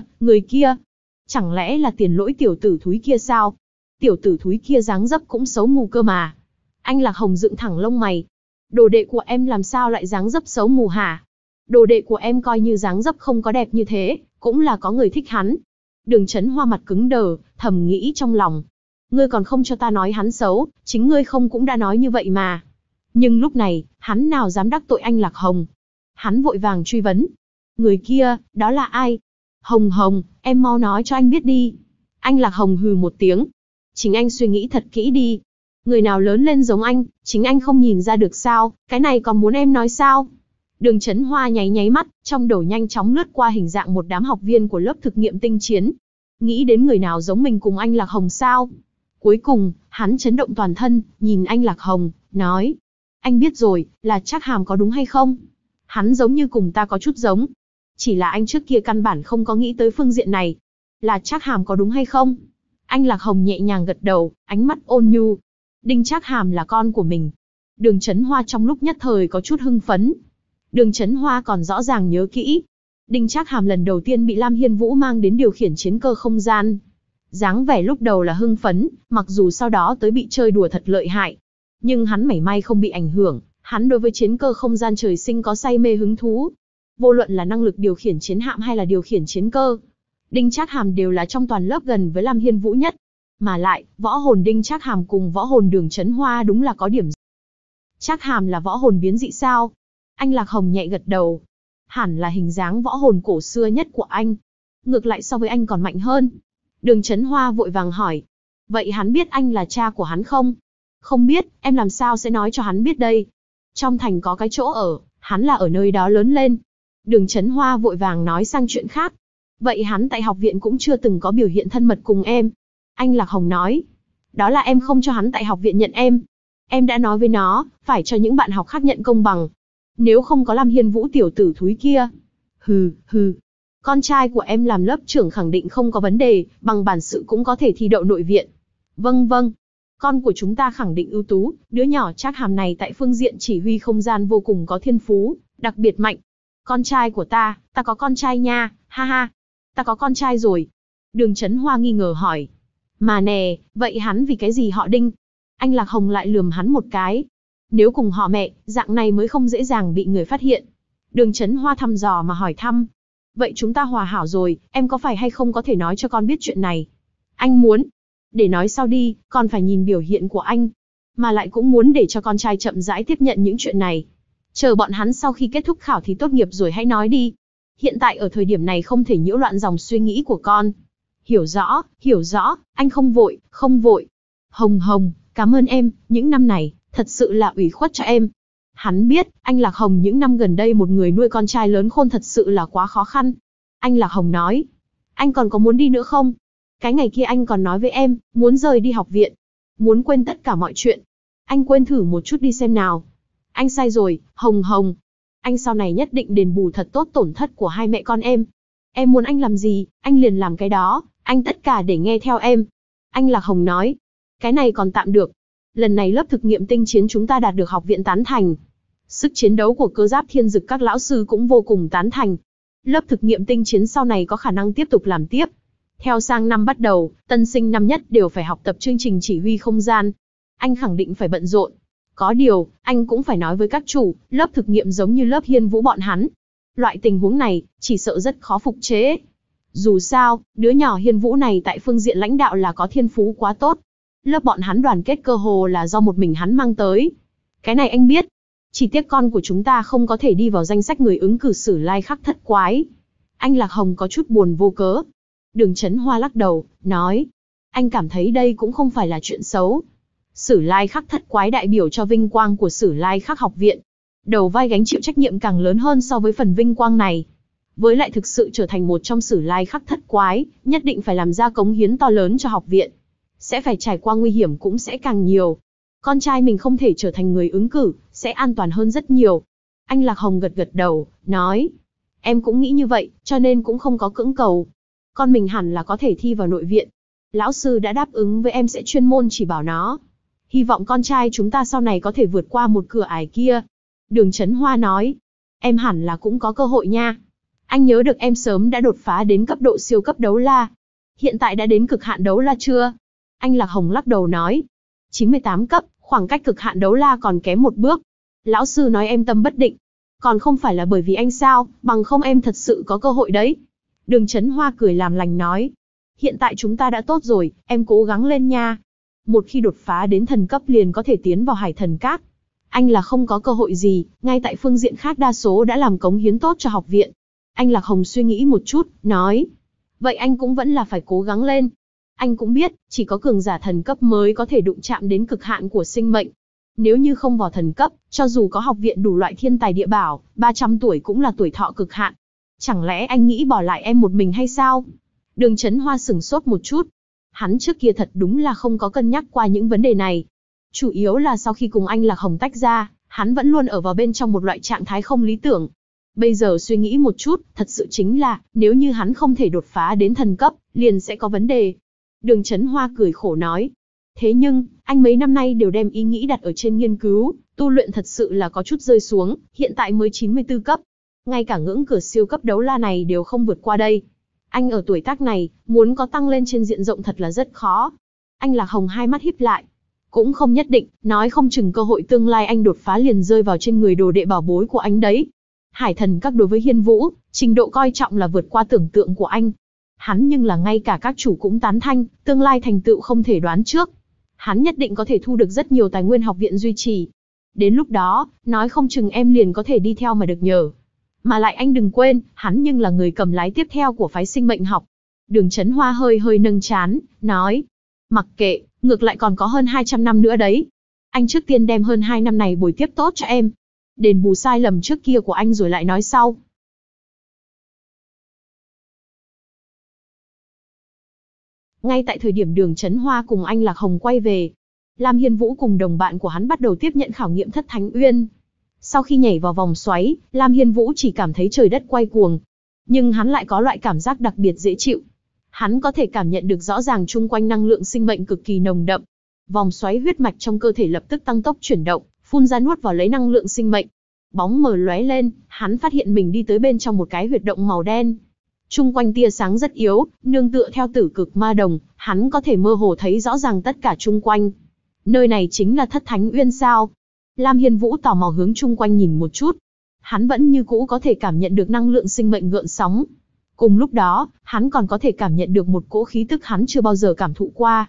kia. Chẳng lẽ là Tiền Lỗi tiểu tử thúi kia sao? Tiểu tử thúi kia dáng dấp cũng xấu mù cơ mà. Anh Lạc Hồng dựng thẳng lông mày. Đồ đệ của em làm sao lại dáng dấp xấu mù hả? Đồ đệ của em coi như dáng dấp không có đẹp như thế, cũng là có người thích hắn. Đường Chấn Hoa mặt cứng đờ, thầm nghĩ trong lòng. Ngươi còn không cho ta nói hắn xấu, chính ngươi không cũng đã nói như vậy mà. Nhưng lúc này, hắn nào dám đắc tội anh Lạc Hồng. Hắn vội vàng truy vấn. Người kia, đó là ai? Hồng Hồng, em mau nói cho anh biết đi. Anh Lạc Hồng hừ một tiếng. Chính anh suy nghĩ thật kỹ đi. Người nào lớn lên giống anh, chính anh không nhìn ra được sao, cái này còn muốn em nói sao? Đường Chấn Hoa nháy nháy mắt, trong đầu nhanh chóng lướt qua hình dạng một đám học viên của lớp thực nghiệm tinh chiến. Nghĩ đến người nào giống mình cùng anh Lạc Hồng sao? Cuối cùng, hắn chấn động toàn thân, nhìn anh Lạc Hồng, nói. Anh biết rồi, là Trác Hàm có đúng hay không? Hắn giống như cùng ta có chút giống. Chỉ là anh trước kia căn bản không có nghĩ tới phương diện này. Là Trác Hàm có đúng hay không? Anh Lạc Hồng nhẹ nhàng gật đầu, ánh mắt ôn nhu. Đinh Trác Hàm là con của mình. Đường Chấn Hoa trong lúc nhất thời có chút hưng phấn. Đường Chấn Hoa còn rõ ràng nhớ kỹ. Đinh Trác Hàm lần đầu tiên bị Lam Hiên Vũ mang đến điều khiển chiến cơ không gian. Dáng vẻ lúc đầu là hưng phấn, mặc dù sau đó tới bị chơi đùa thật lợi hại. Nhưng hắn mảy may không bị ảnh hưởng, hắn đối với chiến cơ không gian trời sinh có say mê hứng thú. Vô luận là năng lực điều khiển chiến hạm hay là điều khiển chiến cơ, Đinh Trác Hàm đều là trong toàn lớp gần với Lam Hiên Vũ nhất. Mà lại, võ hồn Đinh Trác Hàm cùng võ hồn Đường Chấn Hoa đúng là có điểm. Trác Hàm là võ hồn biến dị sao? Anh Lạc Hồng nhẹ gật đầu. Hẳn là hình dáng võ hồn cổ xưa nhất của anh. Ngược lại so với anh còn mạnh hơn. Đường Chấn Hoa vội vàng hỏi. Vậy hắn biết anh là cha của hắn không? Không biết, em làm sao sẽ nói cho hắn biết đây? Trong thành có cái chỗ ở, hắn là ở nơi đó lớn lên. Đường Chấn Hoa vội vàng nói sang chuyện khác. Vậy hắn tại học viện cũng chưa từng có biểu hiện thân mật cùng em. Anh Lạc Hồng nói. Đó là em không cho hắn tại học viện nhận em. Em đã nói với nó, phải cho những bạn học khác nhận công bằng. Nếu không có Lam Hiên Vũ tiểu tử thúi kia. Hừ. Con trai của em làm lớp trưởng khẳng định không có vấn đề, bằng bản sự cũng có thể thi đậu nội viện. Vâng. Con của chúng ta khẳng định ưu tú, đứa nhỏ Trác Hàm này tại phương diện chỉ huy không gian vô cùng có thiên phú, đặc biệt mạnh. Con trai của ta có con trai nha, ha. Ta có con trai rồi. Đường Chấn Hoa nghi ngờ hỏi. Mà nè, vậy hắn vì cái gì họ Đinh? Anh Lạc Hồng lại lườm hắn một cái. Nếu cùng họ mẹ, dạng này mới không dễ dàng bị người phát hiện. Đường Chấn Hoa thăm dò mà hỏi thăm. Vậy chúng ta hòa hảo rồi, em có phải hay không có thể nói cho con biết chuyện này? Anh muốn. Để nói sau đi, còn phải nhìn biểu hiện của anh. Mà lại cũng muốn để cho con trai chậm rãi tiếp nhận những chuyện này. Chờ bọn hắn sau khi kết thúc khảo thí tốt nghiệp rồi hãy nói đi. Hiện tại ở thời điểm này không thể nhiễu loạn dòng suy nghĩ của con. Hiểu rõ, anh không vội, không vội. Hồng Hồng, cảm ơn em, những năm này, thật sự là ủy khuất cho em. Hắn biết, anh Lạc Hồng những năm gần đây một người nuôi con trai lớn khôn thật sự là quá khó khăn. Anh Lạc Hồng nói, anh còn có muốn đi nữa không? Cái ngày kia anh còn nói với em, muốn rời đi học viện. Muốn quên tất cả mọi chuyện. Anh quên thử một chút đi xem nào. Anh sai rồi, Hồng Hồng. Anh sau này nhất định đền bù thật tốt tổn thất của hai mẹ con em. Em muốn anh làm gì, anh liền làm cái đó, anh tất cả để nghe theo em. Anh Lạc Hồng nói, cái này còn tạm được. Lần này lớp thực nghiệm tinh chiến chúng ta đạt được học viện tán thành. Sức chiến đấu của cơ giáp thiên dực các lão sư cũng vô cùng tán thành. Lớp thực nghiệm tinh chiến sau này có khả năng tiếp tục làm tiếp. Theo sang năm bắt đầu, tân sinh năm nhất đều phải học tập chương trình chỉ huy không gian. Anh khẳng định phải bận rộn. Có điều, anh cũng phải nói với các chủ, lớp thực nghiệm giống như lớp Hiên Vũ bọn hắn. Loại tình huống này, chỉ sợ rất khó phục chế. Dù sao, đứa nhỏ Hiên Vũ này tại phương diện lãnh đạo là có thiên phú quá tốt. Lớp bọn hắn đoàn kết cơ hồ là do một mình hắn mang tới. Cái này anh biết. Chỉ tiếc con của chúng ta không có thể đi vào danh sách người ứng cử Sử Lai Khắc Thất Quái. Anh Lạc Hồng có chút buồn vô cớ. Đường Chấn Hoa lắc đầu, nói. Anh cảm thấy đây cũng không phải là chuyện xấu. Sử Lai Khắc Thất Quái đại biểu cho vinh quang của Sử Lai Khắc học viện. Đầu vai gánh chịu trách nhiệm càng lớn hơn so với phần vinh quang này. Với lại thực sự trở thành một trong Sử Lai Khắc Thất Quái, nhất định phải làm ra cống hiến to lớn cho học viện. Sẽ phải trải qua nguy hiểm cũng sẽ càng nhiều. Con trai mình không thể trở thành người ứng cử, sẽ an toàn hơn rất nhiều. Anh Lạc Hồng gật gật đầu, nói. Em cũng nghĩ như vậy, cho nên cũng không có cưỡng cầu. Con mình hẳn là có thể thi vào nội viện. Lão sư đã đáp ứng với em sẽ chuyên môn chỉ bảo nó. Hy vọng con trai chúng ta sau này có thể vượt qua một cửa ải kia. Đường Chấn Hoa nói. Em hẳn là cũng có cơ hội nha. Anh nhớ được em sớm đã đột phá đến cấp độ siêu cấp đấu la. Hiện tại đã đến cực hạn đấu la chưa? Anh Lạc Hồng lắc đầu nói. 98 cấp, khoảng cách cực hạn đấu la còn kém một bước. Lão sư nói em tâm bất định. Còn không phải là bởi vì anh sao, bằng không em thật sự có cơ hội đấy. Đường Chấn Hoa cười làm lành nói. Hiện tại chúng ta đã tốt rồi, em cố gắng lên nha. Một khi đột phá đến thần cấp liền có thể tiến vào Hải Thần Các. Anh là không có cơ hội gì, ngay tại phương diện khác đa số đã làm cống hiến tốt cho học viện. Anh Lạc Hồng suy nghĩ một chút, nói. Vậy anh cũng vẫn là phải cố gắng lên. Anh cũng biết, chỉ có cường giả thần cấp mới có thể đụng chạm đến cực hạn của sinh mệnh. Nếu như không vào thần cấp, cho dù có học viện đủ loại thiên tài địa bảo, 300 tuổi cũng là tuổi thọ cực hạn. Chẳng lẽ anh nghĩ bỏ lại em một mình hay sao? Đường Chấn Hoa sửng sốt một chút. Hắn trước kia thật đúng là không có cân nhắc qua những vấn đề này. Chủ yếu là sau khi cùng anh Lạc Hồng tách ra, hắn vẫn luôn ở vào bên trong một loại trạng thái không lý tưởng. Bây giờ suy nghĩ một chút, thật sự chính là, nếu như hắn không thể đột phá đến thần cấp, liền sẽ có vấn đề. Đường Chấn Hoa cười khổ nói. Thế nhưng, anh mấy năm nay đều đem ý nghĩ đặt ở trên nghiên cứu, tu luyện thật sự là có chút rơi xuống, hiện tại mới 94 cấp. Ngay cả ngưỡng cửa siêu cấp đấu la này đều không vượt qua đây. Anh ở tuổi tác này, muốn có tăng lên trên diện rộng thật là rất khó. Anh Lạc Hồng hai mắt híp lại. Cũng không nhất định, nói không chừng cơ hội tương lai anh đột phá liền rơi vào trên người đồ đệ bảo bối của anh đấy. Hải Thần Các đối với Hiên Vũ, trình độ coi trọng là vượt qua tưởng tượng của anh. Hắn nhưng là ngay cả các chủ cũng tán thanh, tương lai thành tựu không thể đoán trước. Hắn nhất định có thể thu được rất nhiều tài nguyên học viện duy trì. Đến lúc đó, nói không chừng em liền có thể đi theo mà được nhờ. Mà lại anh đừng quên, hắn nhưng là người cầm lái tiếp theo của phái sinh mệnh học. Đường Chấn Hoa hơi hơi nâng trán, nói. Mặc kệ, ngược lại còn có hơn 200 năm nữa đấy. Anh trước tiên đem hơn 2 năm này bồi tiếp tốt cho em. Đền bù sai lầm trước kia của anh rồi lại nói sau. Ngay tại thời điểm Đường Chấn Hoa cùng anh Lạc Hồng quay về, Lam Hiên Vũ cùng đồng bạn của hắn bắt đầu tiếp nhận khảo nghiệm Thất Thánh Uyên. Sau khi nhảy vào vòng xoáy, Lam Hiên Vũ chỉ cảm thấy trời đất quay cuồng. Nhưng hắn lại có loại cảm giác đặc biệt dễ chịu. Hắn có thể cảm nhận được rõ ràng chung quanh năng lượng sinh mệnh cực kỳ nồng đậm. Vòng xoáy huyết mạch trong cơ thể lập tức tăng tốc chuyển động, phun ra nuốt vào lấy năng lượng sinh mệnh. Bóng mờ lóe lên, hắn phát hiện mình đi tới bên trong một cái huyệt động màu đen. Chung quanh tia sáng rất yếu, nương tựa theo tử cực ma đồng, hắn có thể mơ hồ thấy rõ ràng tất cả chung quanh. Nơi này chính là Thất Thánh Uyên sao? Lam Hiên Vũ tò mò hướng chung quanh nhìn một chút. Hắn vẫn như cũ có thể cảm nhận được năng lượng sinh mệnh gợn sóng. Cùng lúc đó, hắn còn có thể cảm nhận được một cỗ khí tức hắn chưa bao giờ cảm thụ qua.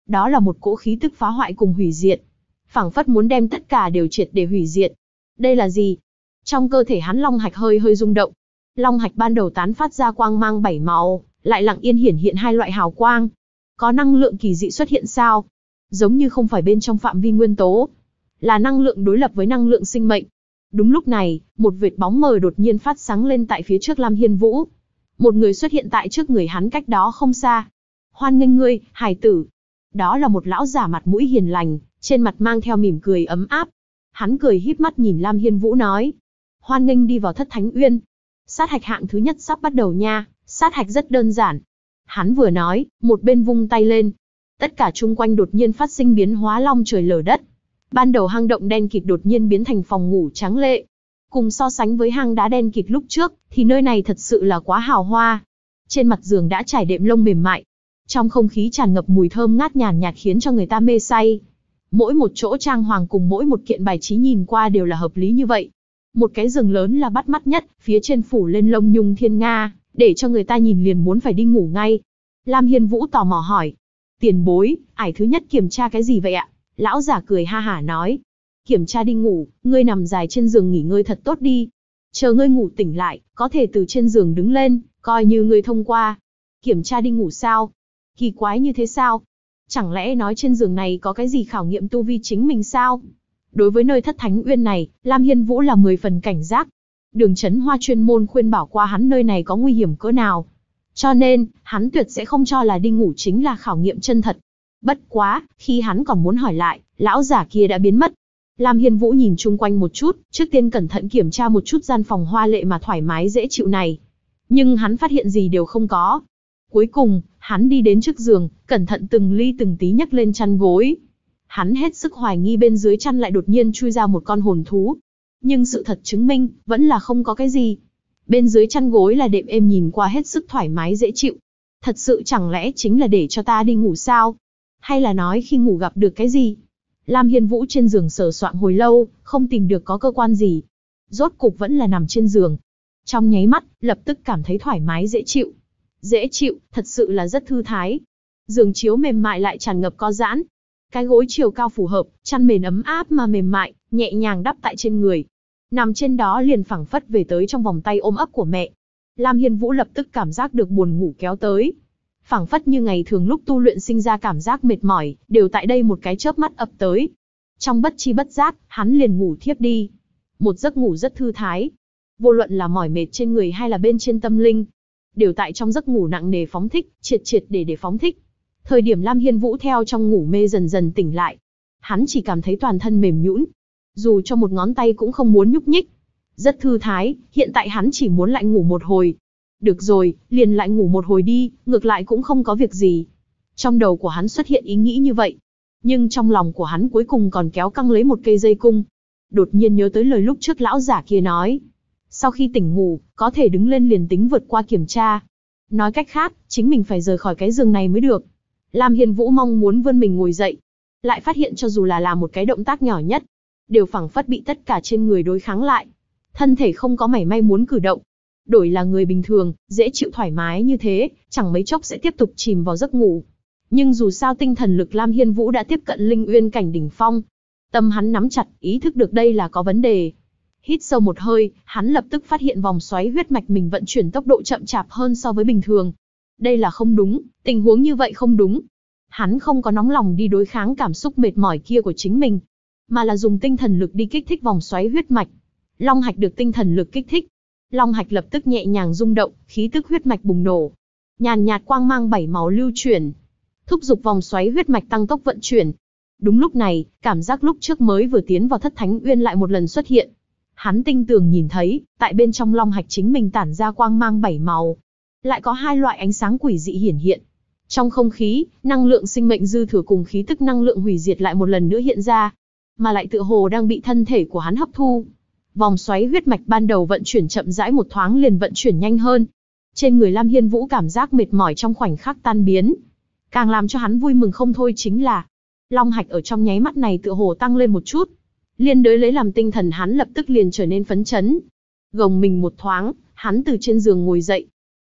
Đó là một cỗ khí tức phá hoại cùng hủy diệt, phảng phất muốn đem tất cả đều triệt để hủy diệt. Đây là gì? Trong cơ thể hắn long hạch hơi hơi rung động. Long hạch ban đầu tán phát ra quang mang 7 màu, lại lặng yên hiển hiện hai loại hào quang. Có năng lượng kỳ dị xuất hiện sao? Giống như không phải bên trong phạm vi nguyên tố, là năng lượng đối lập với năng lượng sinh mệnh. Đúng lúc này, một vệt bóng mờ đột nhiên phát sáng lên tại phía trước Lam Hiên Vũ. Một người xuất hiện tại trước người hắn cách đó không xa. Hoan nghênh ngươi, hài tử. Đó là một lão giả mặt mũi hiền lành, trên mặt mang theo mỉm cười ấm áp. Hắn cười híp mắt nhìn Lam Hiên Vũ nói. Hoan nghênh đi vào Thất Thánh Uyên. Sát hạch hạng thứ nhất sắp bắt đầu nha, sát hạch rất đơn giản. Hắn vừa nói, một bên vung tay lên. Tất cả chung quanh đột nhiên phát sinh biến hóa long trời lở đất. Ban đầu hang động đen kịt đột nhiên biến thành phòng ngủ tráng lệ. Cùng so sánh với hang đá đen kịt lúc trước, thì nơi này thật sự là quá hào hoa. Trên mặt giường đã trải đệm lông mềm mại. Trong không khí tràn ngập mùi thơm ngát nhàn nhạt khiến cho người ta mê say. Mỗi một chỗ trang hoàng cùng mỗi một kiện bài trí nhìn qua đều là hợp lý như vậy. Một cái giường lớn là bắt mắt nhất, phía trên phủ lên lông nhung thiên nga, để cho người ta nhìn liền muốn phải đi ngủ ngay. Lam Hiên Vũ tò mò hỏi. Tiền bối, ải thứ nhất kiểm tra cái gì vậy ạ? Lão giả cười ha hả nói. Kiểm tra đi ngủ, ngươi nằm dài trên giường nghỉ ngơi thật tốt đi. Chờ ngươi ngủ tỉnh lại, có thể từ trên giường đứng lên, coi như ngươi thông qua. Kiểm tra đi ngủ sao? Kỳ quái như thế sao? Chẳng lẽ nói trên giường này có cái gì khảo nghiệm tu vi chính mình sao? Đối với nơi Thất Thánh Uyên này, Lam Hiên Vũ là 10 phần cảnh giác. Đường Chấn Hoa chuyên môn khuyên bảo qua hắn nơi này có nguy hiểm cỡ nào. Cho nên, hắn tuyệt sẽ không cho là đi ngủ chính là khảo nghiệm chân thật. Bất quá, khi hắn còn muốn hỏi lại, lão giả kia đã biến mất. Lam Hiên Vũ nhìn chung quanh một chút, trước tiên cẩn thận kiểm tra một chút gian phòng hoa lệ mà thoải mái dễ chịu này. Nhưng hắn phát hiện gì đều không có. Cuối cùng, hắn đi đến trước giường, cẩn thận từng ly từng tí nhấc lên chăn gối. Hắn hết sức hoài nghi bên dưới chăn lại đột nhiên chui ra một con hồn thú. Nhưng sự thật chứng minh, vẫn là không có cái gì. Bên dưới chăn gối là đệm êm nhìn qua hết sức thoải mái dễ chịu. Thật sự chẳng lẽ chính là để cho ta đi ngủ sao? Hay là nói khi ngủ gặp được cái gì? Lam Hiên Vũ trên giường sờ soạng hồi lâu, không tìm được có cơ quan gì. Rốt cục vẫn là nằm trên giường. Trong nháy mắt, lập tức cảm thấy thoải mái dễ chịu. Dễ chịu, thật sự là rất thư thái. Giường chiếu mềm mại lại tràn ngập co giãn. Cái gối chiều cao phù hợp, chăn mền ấm áp mà mềm mại, nhẹ nhàng đắp tại trên người. Nằm trên đó liền phảng phất về tới trong vòng tay ôm ấp của mẹ. Lam Hiên Vũ lập tức cảm giác được buồn ngủ kéo tới. Phảng phất như ngày thường lúc tu luyện sinh ra cảm giác mệt mỏi, đều tại đây một cái chớp mắt ập tới. Trong bất chi bất giác, hắn liền ngủ thiếp đi. Một giấc ngủ rất thư thái. Vô luận là mỏi mệt trên người hay là bên trên tâm linh, đều tại trong giấc ngủ nặng nề phóng thích, triệt triệt để phóng thích. Thời điểm Lam Hiên Vũ theo trong ngủ mê dần dần tỉnh lại, hắn chỉ cảm thấy toàn thân mềm nhũn, dù cho một ngón tay cũng không muốn nhúc nhích. Rất thư thái, hiện tại hắn chỉ muốn lại ngủ một hồi. Được rồi, liền lại ngủ một hồi đi, ngược lại cũng không có việc gì. Trong đầu của hắn xuất hiện ý nghĩ như vậy. Nhưng trong lòng của hắn cuối cùng còn kéo căng lấy một cây dây cung. Đột nhiên nhớ tới lời lúc trước lão giả kia nói. Sau khi tỉnh ngủ, có thể đứng lên liền tính vượt qua kiểm tra. Nói cách khác, chính mình phải rời khỏi cái giường này mới được. Lam Hiên Vũ mong muốn vươn mình ngồi dậy. Lại phát hiện cho dù là làm một cái động tác nhỏ nhất, đều phảng phất bị tất cả trên người đối kháng lại. Thân thể không có mảy may muốn cử động. Đổi là người bình thường, dễ chịu thoải mái như thế, chẳng mấy chốc sẽ tiếp tục chìm vào giấc ngủ. Nhưng dù sao tinh thần lực Lam Hiên Vũ đã tiếp cận linh uyên cảnh đỉnh phong. Tâm hắn nắm chặt, ý thức được đây là có vấn đề. Hít sâu một hơi, hắn lập tức phát hiện vòng xoáy huyết mạch mình vận chuyển tốc độ chậm chạp hơn so với bình thường. Đây là không đúng, tình huống như vậy không đúng. Hắn không có nóng lòng đi đối kháng cảm xúc mệt mỏi kia của chính mình, mà là dùng tinh thần lực đi kích thích vòng xoáy huyết mạch. Long hạch được tinh thần lực kích thích. Long hạch lập tức nhẹ nhàng rung động, khí tức huyết mạch bùng nổ. Nhàn nhạt quang mang 7 màu lưu chuyển, thúc giục vòng xoáy huyết mạch tăng tốc vận chuyển. Đúng lúc này, cảm giác lúc trước mới vừa tiến vào Thất Thánh Uyên lại một lần xuất hiện. Hắn tinh tường nhìn thấy, tại bên trong long hạch chính mình tản ra quang mang 7 màu. Lại có hai loại ánh sáng quỷ dị hiển hiện. Trong không khí, năng lượng sinh mệnh dư thừa cùng khí tức năng lượng hủy diệt lại một lần nữa hiện ra. Mà lại tựa hồ đang bị thân thể của hắn hấp thu. Vòng xoáy huyết mạch ban đầu vận chuyển chậm rãi một thoáng liền vận chuyển nhanh hơn. Trên người Lam Hiên Vũ cảm giác mệt mỏi trong khoảnh khắc tan biến. Càng làm cho hắn vui mừng không thôi chính là long hạch ở trong nháy mắt này tựa hồ tăng lên một chút. Liên đới lấy làm tinh thần hắn lập tức liền trở nên phấn chấn. Gồng mình một thoáng, hắn từ trên giường ngồi dậy.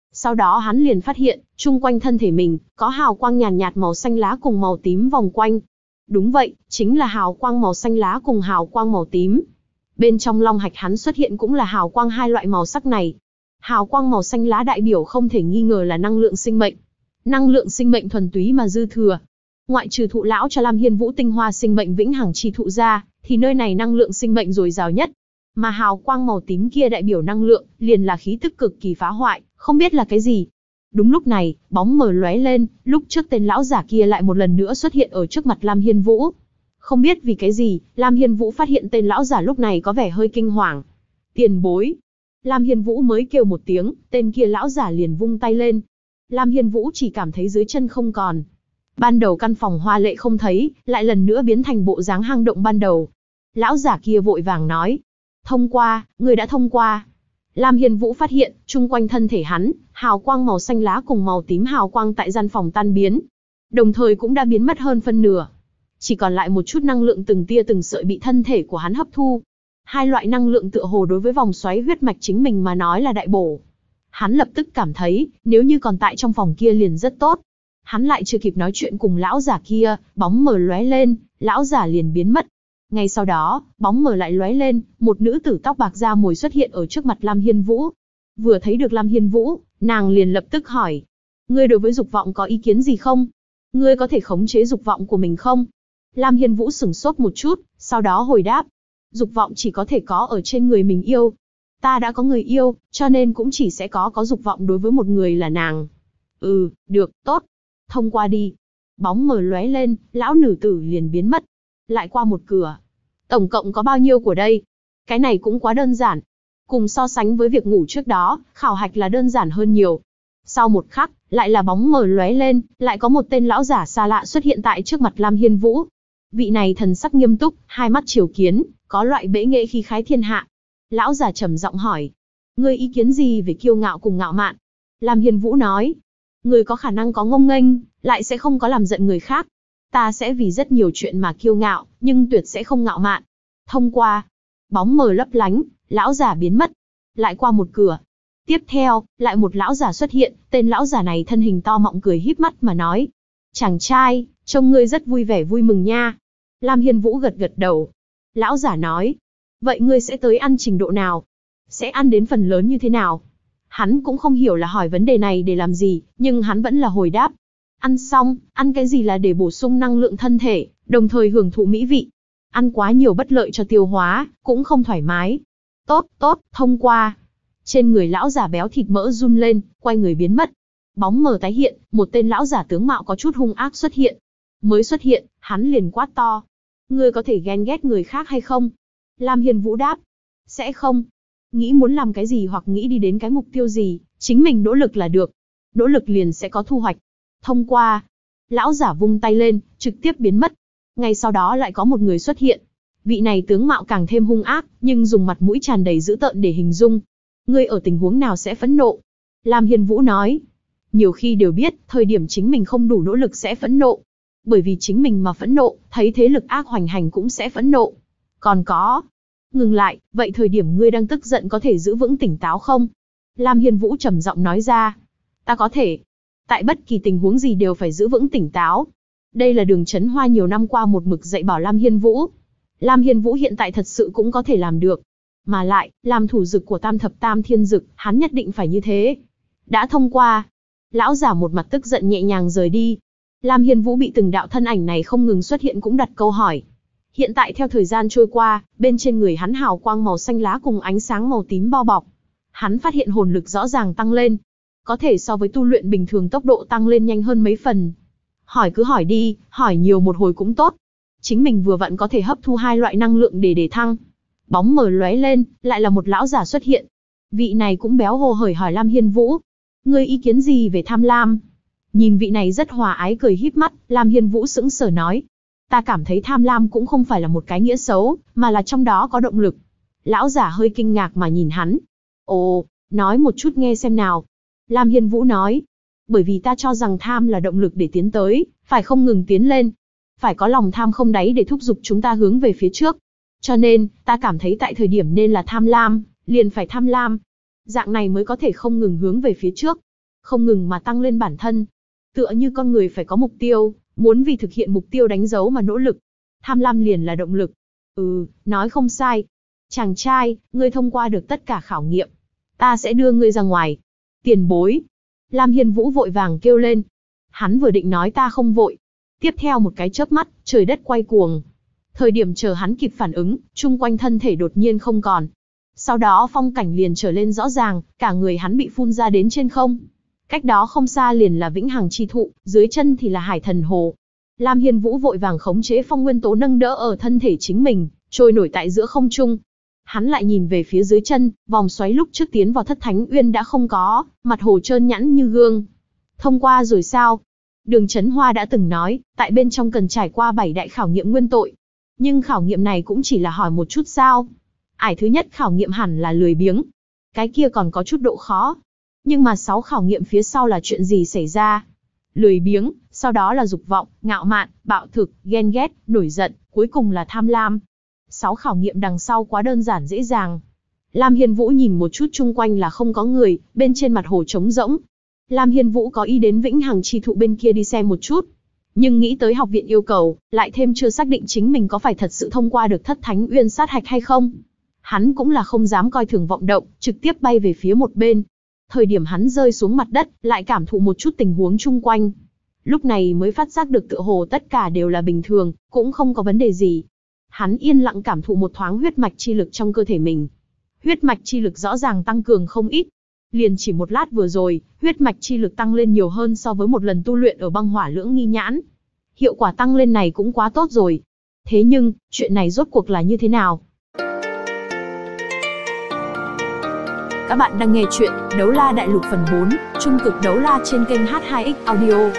Sau đó hắn liền phát hiện, chung quanh thân thể mình, có hào quang nhàn nhạt màu xanh lá cùng màu tím vòng quanh. Đúng vậy, chính là hào quang màu xanh lá cùng hào quang màu tím. Bên trong long hạch hắn xuất hiện cũng là hào quang hai loại màu sắc này. Hào quang màu xanh lá đại biểu không thể nghi ngờ là năng lượng sinh mệnh. Năng lượng sinh mệnh thuần túy mà dư thừa. Ngoại trừ thụ lão cho Lam Hiên Vũ tinh hoa sinh mệnh vĩnh hằng chi thụ ra, thì nơi này năng lượng sinh mệnh dồi dào nhất. Mà hào quang màu tím kia đại biểu năng lượng, liền là khí tức cực kỳ phá hoại, không biết là cái gì. Đúng lúc này, bóng mờ lóe lên, lúc trước tên lão giả kia lại một lần nữa xuất hiện ở trước mặt Lam Hiên Vũ. Không biết vì cái gì, Lam Hiên Vũ phát hiện tên lão giả lúc này có vẻ hơi kinh hoàng. Tiền bối. Lam Hiên Vũ mới kêu một tiếng, tên kia lão giả liền vung tay lên. Lam Hiên Vũ chỉ cảm thấy dưới chân không còn. Ban đầu căn phòng hoa lệ không thấy, lại lần nữa biến thành bộ dáng hang động ban đầu. Lão giả kia vội vàng nói. Thông qua, người đã thông qua. Lam Hiên Vũ phát hiện, chung quanh thân thể hắn, hào quang màu xanh lá cùng màu tím hào quang tại gian phòng tan biến. Đồng thời cũng đã biến mất hơn phân nửa. Chỉ còn lại một chút năng lượng từng tia từng sợi bị thân thể của hắn hấp thu. Hai loại năng lượng tựa hồ đối với vòng xoáy huyết mạch chính mình mà nói là đại bổ. Hắn lập tức cảm thấy, nếu như còn tại trong phòng kia liền rất tốt. Hắn lại chưa kịp nói chuyện cùng lão giả kia, bóng mờ lóe lên, lão giả liền biến mất. Ngay sau đó, bóng mờ lại lóe lên, một nữ tử tóc bạc da mồi xuất hiện ở trước mặt Lam Hiên Vũ. Vừa thấy được Lam Hiên Vũ, nàng liền lập tức hỏi. Ngươi đối với dục vọng có ý kiến gì không? Ngươi có thể khống chế dục vọng của mình không? Lam Hiên Vũ sửng sốt một chút, sau đó hồi đáp. Dục vọng chỉ có thể có ở trên người mình yêu. Ta đã có người yêu, cho nên cũng chỉ sẽ có dục vọng đối với một người là nàng. Được, tốt. Thông qua đi. Bóng mờ lóe lên, lão nữ tử liền biến mất. Lại qua một cửa. Tổng cộng có bao nhiêu của đây? Cái này cũng quá đơn giản. Cùng so sánh với việc ngủ trước đó, khảo hạch là đơn giản hơn nhiều. Sau một khắc, lại là bóng mờ lóe lên, lại có một tên lão giả xa lạ xuất hiện tại trước mặt Lam Hiên Vũ. Vị này thần sắc nghiêm túc, hai mắt triều kiến, có loại bệ nghệ khí khái thiên hạ. Lão giả trầm giọng hỏi. Ngươi ý kiến gì về kiêu ngạo cùng ngạo mạn? Lam Hiên Vũ nói. Ngươi có khả năng có ngông nghênh, lại sẽ không có làm giận người khác. Ta sẽ vì rất nhiều chuyện mà kiêu ngạo, nhưng tuyệt sẽ không ngạo mạn. Thông qua. Bóng mờ lấp lánh, lão giả biến mất. Lại qua một cửa. Tiếp theo, lại một lão giả xuất hiện, tên lão giả này thân hình to mọng cười híp mắt mà nói. Chàng trai, trông ngươi rất vui vẻ vui mừng nha. Lam Hiên Vũ gật gật đầu. Lão giả nói. Vậy ngươi sẽ tới ăn trình độ nào? Sẽ ăn đến phần lớn như thế nào? Hắn cũng không hiểu là hỏi vấn đề này để làm gì, nhưng hắn vẫn là hồi đáp. Ăn xong, ăn cái gì là để bổ sung năng lượng thân thể, đồng thời hưởng thụ mỹ vị. Ăn quá nhiều bất lợi cho tiêu hóa, cũng không thoải mái. Tốt, thông qua. Trên người lão giả béo thịt mỡ run lên, quay người biến mất. Bóng mờ tái hiện, một tên lão giả tướng mạo có chút hung ác xuất hiện. Mới xuất hiện, hắn liền quát to. Ngươi có thể ghen ghét người khác hay không? Lam Hiên Vũ đáp. Sẽ không. Nghĩ muốn làm cái gì hoặc nghĩ đi đến cái mục tiêu gì, chính mình nỗ lực là được. Nỗ lực liền sẽ có thu hoạch. Thông qua. Lão giả vung tay lên, trực tiếp biến mất. Ngay sau đó lại có một người xuất hiện. Vị này tướng mạo càng thêm hung ác, nhưng dùng mặt mũi tràn đầy dữ tợn để hình dung. Ngươi ở tình huống nào sẽ phẫn nộ? Lam Hiên Vũ nói. Nhiều khi đều biết, thời điểm chính mình không đủ nỗ lực sẽ phẫn nộ. Bởi vì chính mình mà phẫn nộ, thấy thế lực ác hoành hành cũng sẽ phẫn nộ. Còn có. Ngừng lại, vậy thời điểm ngươi đang tức giận có thể giữ vững tỉnh táo không? Lam Hiên Vũ trầm giọng nói ra. Ta có thể. Tại bất kỳ tình huống gì đều phải giữ vững tỉnh táo. Đây là Đường Chấn Hoa nhiều năm qua một mực dạy bảo Lam Hiên Vũ. Lam Hiên Vũ hiện tại thật sự cũng có thể làm được. Mà lại, làm thủ dực của Tam Thập Tam Thiên Dực, hắn nhất định phải như thế. Đã thông qua. Lão giả một mặt tức giận nhẹ nhàng rời đi. Lam Hiên Vũ bị từng đạo thân ảnh này không ngừng xuất hiện cũng đặt câu hỏi. Hiện tại theo thời gian trôi qua, bên trên người hắn hào quang màu xanh lá cùng ánh sáng màu tím bao bọc. Hắn phát hiện hồn lực rõ ràng tăng lên. Có thể so với tu luyện bình thường tốc độ tăng lên nhanh hơn mấy phần. Hỏi cứ hỏi đi, hỏi nhiều một hồi cũng tốt. Chính mình vừa vặn có thể hấp thu hai loại năng lượng để thăng. Bóng mờ lóe lên, lại là một lão giả xuất hiện. Vị này cũng béo hồ hởi hỏi Lam Hiên Vũ. Ngươi ý kiến gì về tham lam? Nhìn vị này rất hòa ái cười híp mắt, Lam Hiên Vũ sững sờ nói. Ta cảm thấy tham lam cũng không phải là một cái nghĩa xấu, mà là trong đó có động lực. Lão giả hơi kinh ngạc mà nhìn hắn. Ồ, nói một chút nghe xem nào. Lam Hiên Vũ nói. Bởi vì ta cho rằng tham là động lực để tiến tới, phải không ngừng tiến lên. Phải có lòng tham không đáy để thúc giục chúng ta hướng về phía trước. Cho nên, ta cảm thấy tại thời điểm nên là tham lam, liền phải tham lam. Dạng này mới có thể không ngừng hướng về phía trước. không ngừng mà tăng lên bản thân. Tựa như con người phải có mục tiêu, muốn vì thực hiện mục tiêu đánh dấu mà nỗ lực. Tham lam liền là động lực. Nói không sai. Chàng trai, ngươi thông qua được tất cả khảo nghiệm. Ta sẽ đưa ngươi ra ngoài. Tiền bối. Lam Hiên Vũ vội vàng kêu lên. Hắn vừa định nói ta không vội. Tiếp theo một cái chớp mắt, trời đất quay cuồng. Thời điểm chờ hắn kịp phản ứng, chung quanh thân thể đột nhiên không còn. Sau đó phong cảnh liền trở lên rõ ràng, cả người hắn bị phun ra đến trên không. Cách đó không xa liền là Vĩnh Hằng Chi Thụ, dưới chân thì là Hải Thần Hồ. Lam Hiên Vũ vội vàng khống chế phong nguyên tố nâng đỡ ở thân thể chính mình, trôi nổi tại giữa không trung. Hắn lại nhìn về phía dưới chân, vòng xoáy lúc trước tiến vào Thất Thánh Uyên đã không có, mặt hồ trơn nhẵn như gương. Thông qua rồi sao? Đường Chấn Hoa đã từng nói, tại bên trong cần trải qua 7 đại khảo nghiệm nguyên tội. Nhưng khảo nghiệm này cũng chỉ là hỏi một chút sao. Ải thứ nhất khảo nghiệm hẳn là lười biếng. Cái kia còn có chút độ khó. Nhưng mà 6 khảo nghiệm phía sau là chuyện gì xảy ra? Lười biếng, sau đó là dục vọng, ngạo mạn, bạo thực, ghen ghét, nổi giận, cuối cùng là tham lam. 6 khảo nghiệm đằng sau quá đơn giản dễ dàng. Lam Hiên Vũ nhìn một chút chung quanh là không có người, bên trên mặt hồ trống rỗng. Lam Hiên Vũ có ý đến Vĩnh Hằng Chi Thụ bên kia đi xem một chút. Nhưng nghĩ tới học viện yêu cầu, lại thêm chưa xác định chính mình có phải thật sự thông qua được Thất Thánh Uyên sát hạch hay không. Hắn cũng là không dám coi thường vọng động, trực tiếp bay về phía một bên. Thời điểm hắn rơi xuống mặt đất, lại cảm thụ một chút tình huống chung quanh. Lúc này mới phát giác được tựa hồ tất cả đều là bình thường, cũng không có vấn đề gì. Hắn yên lặng cảm thụ một thoáng huyết mạch chi lực trong cơ thể mình. Huyết mạch chi lực rõ ràng tăng cường không ít. Liền chỉ một lát vừa rồi, huyết mạch chi lực tăng lên nhiều hơn so với một lần tu luyện ở băng hỏa lưỡng nghi nhãn. Hiệu quả tăng lên này cũng quá tốt rồi. Thế nhưng, chuyện này rốt cuộc là như thế nào? Các bạn đang nghe chuyện Đấu La Đại Lục phần 4, Trung Cực Đấu La trên kênh H2X Audio.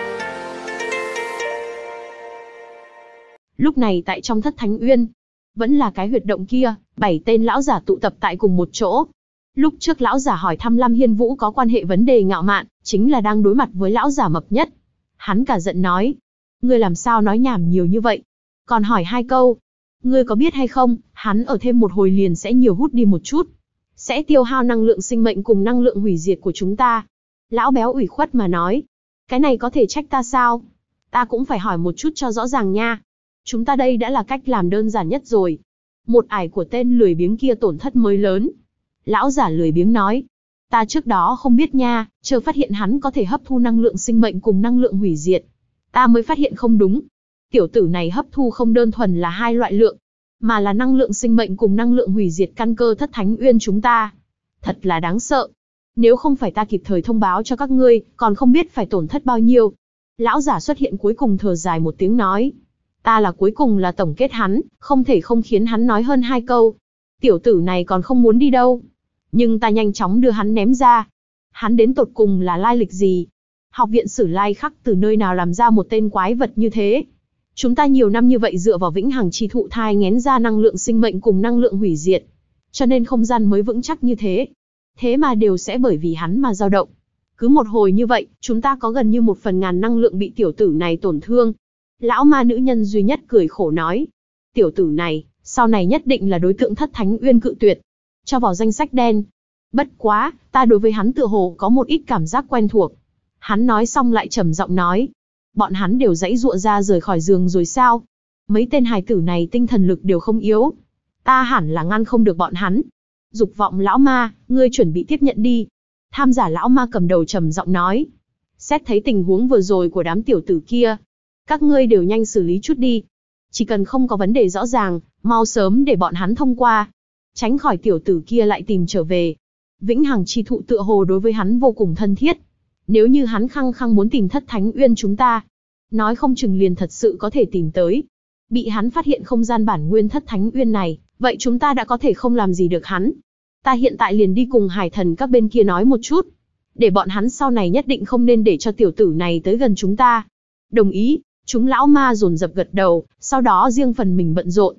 Lúc này tại trong Thất Thánh Uyên, vẫn là cái huyệt động kia, 7 tên lão giả tụ tập tại cùng một chỗ. Lúc trước lão giả hỏi thăm Lam Hiên Vũ có quan hệ vấn đề ngạo mạn, chính là đang đối mặt với lão giả mập nhất. Hắn cả giận nói, ngươi làm sao nói nhảm nhiều như vậy? Còn hỏi 2 câu, ngươi có biết hay không, hắn ở thêm một hồi liền sẽ nhiều hút đi một chút. Sẽ tiêu hao năng lượng sinh mệnh cùng năng lượng hủy diệt của chúng ta. Lão béo ủy khuất mà nói, cái này có thể trách ta sao? Ta cũng phải hỏi một chút cho rõ ràng nha. Chúng ta đây đã là cách làm đơn giản nhất rồi. Một ải của tên lười biếng kia tổn thất mới lớn. Lão giả lười biếng nói, ta trước đó không biết nha, chờ phát hiện hắn có thể hấp thu năng lượng sinh mệnh cùng năng lượng hủy diệt. Ta mới phát hiện không đúng. Tiểu tử này hấp thu không đơn thuần là 2 loại lượng, mà là năng lượng sinh mệnh cùng năng lượng hủy diệt căn cơ Thất Thánh Uyên chúng ta. Thật là đáng sợ. Nếu không phải ta kịp thời thông báo cho các ngươi, còn không biết phải tổn thất bao nhiêu. Lão giả xuất hiện cuối cùng thở dài một tiếng nói, ta là cuối cùng là tổng kết hắn, không thể không khiến hắn nói hơn 2 câu. Tiểu tử này còn không muốn đi đâu. Nhưng ta nhanh chóng đưa hắn ném ra. Hắn đến tột cùng là lai lịch gì? Học viện Sử Lai Khắc từ nơi nào làm ra một tên quái vật như thế? Chúng ta nhiều năm như vậy dựa vào Vĩnh Hằng Chi Thụ thai nghén ra năng lượng sinh mệnh cùng năng lượng hủy diệt. Cho nên không gian mới vững chắc như thế. Thế mà đều sẽ bởi vì hắn mà dao động. Cứ một hồi như vậy, chúng ta có gần như 1/1000 năng lượng bị tiểu tử này tổn thương. Lão ma nữ nhân duy nhất cười khổ nói. Tiểu tử này, sau này nhất định là đối tượng Thất Thánh Uyên cự tuyệt. Cho vào danh sách đen. Bất quá, ta đối với hắn tựa hồ có một ít cảm giác quen thuộc. Hắn nói xong lại trầm giọng nói. Bọn hắn đều giãy giụa ra rời khỏi giường rồi sao? Mấy tên hài tử này tinh thần lực đều không yếu. Ta hẳn là ngăn không được bọn hắn. Dục vọng lão ma, ngươi chuẩn bị tiếp nhận đi. Tham giả lão ma cầm đầu trầm giọng nói. Xét thấy tình huống vừa rồi của đám tiểu tử kia, các ngươi đều nhanh xử lý chút đi. Chỉ cần không có vấn đề rõ ràng, mau sớm để bọn hắn thông qua. Tránh khỏi tiểu tử kia lại tìm trở về. Vĩnh Hằng Chi Thụ tựa hồ đối với hắn vô cùng thân thiết. Nếu như hắn khăng khăng muốn tìm Thất Thánh Uyên chúng ta, nói không chừng liền thật sự có thể tìm tới. Bị hắn phát hiện không gian bản nguyên Thất Thánh Uyên này, vậy chúng ta đã có thể không làm gì được hắn. Ta hiện tại liền đi cùng hải thần các bên kia nói một chút. Để bọn hắn sau này nhất định không nên để cho tiểu tử này tới gần chúng ta. Đồng ý, chúng lão ma dồn dập gật đầu, sau đó riêng phần mình bận rộn.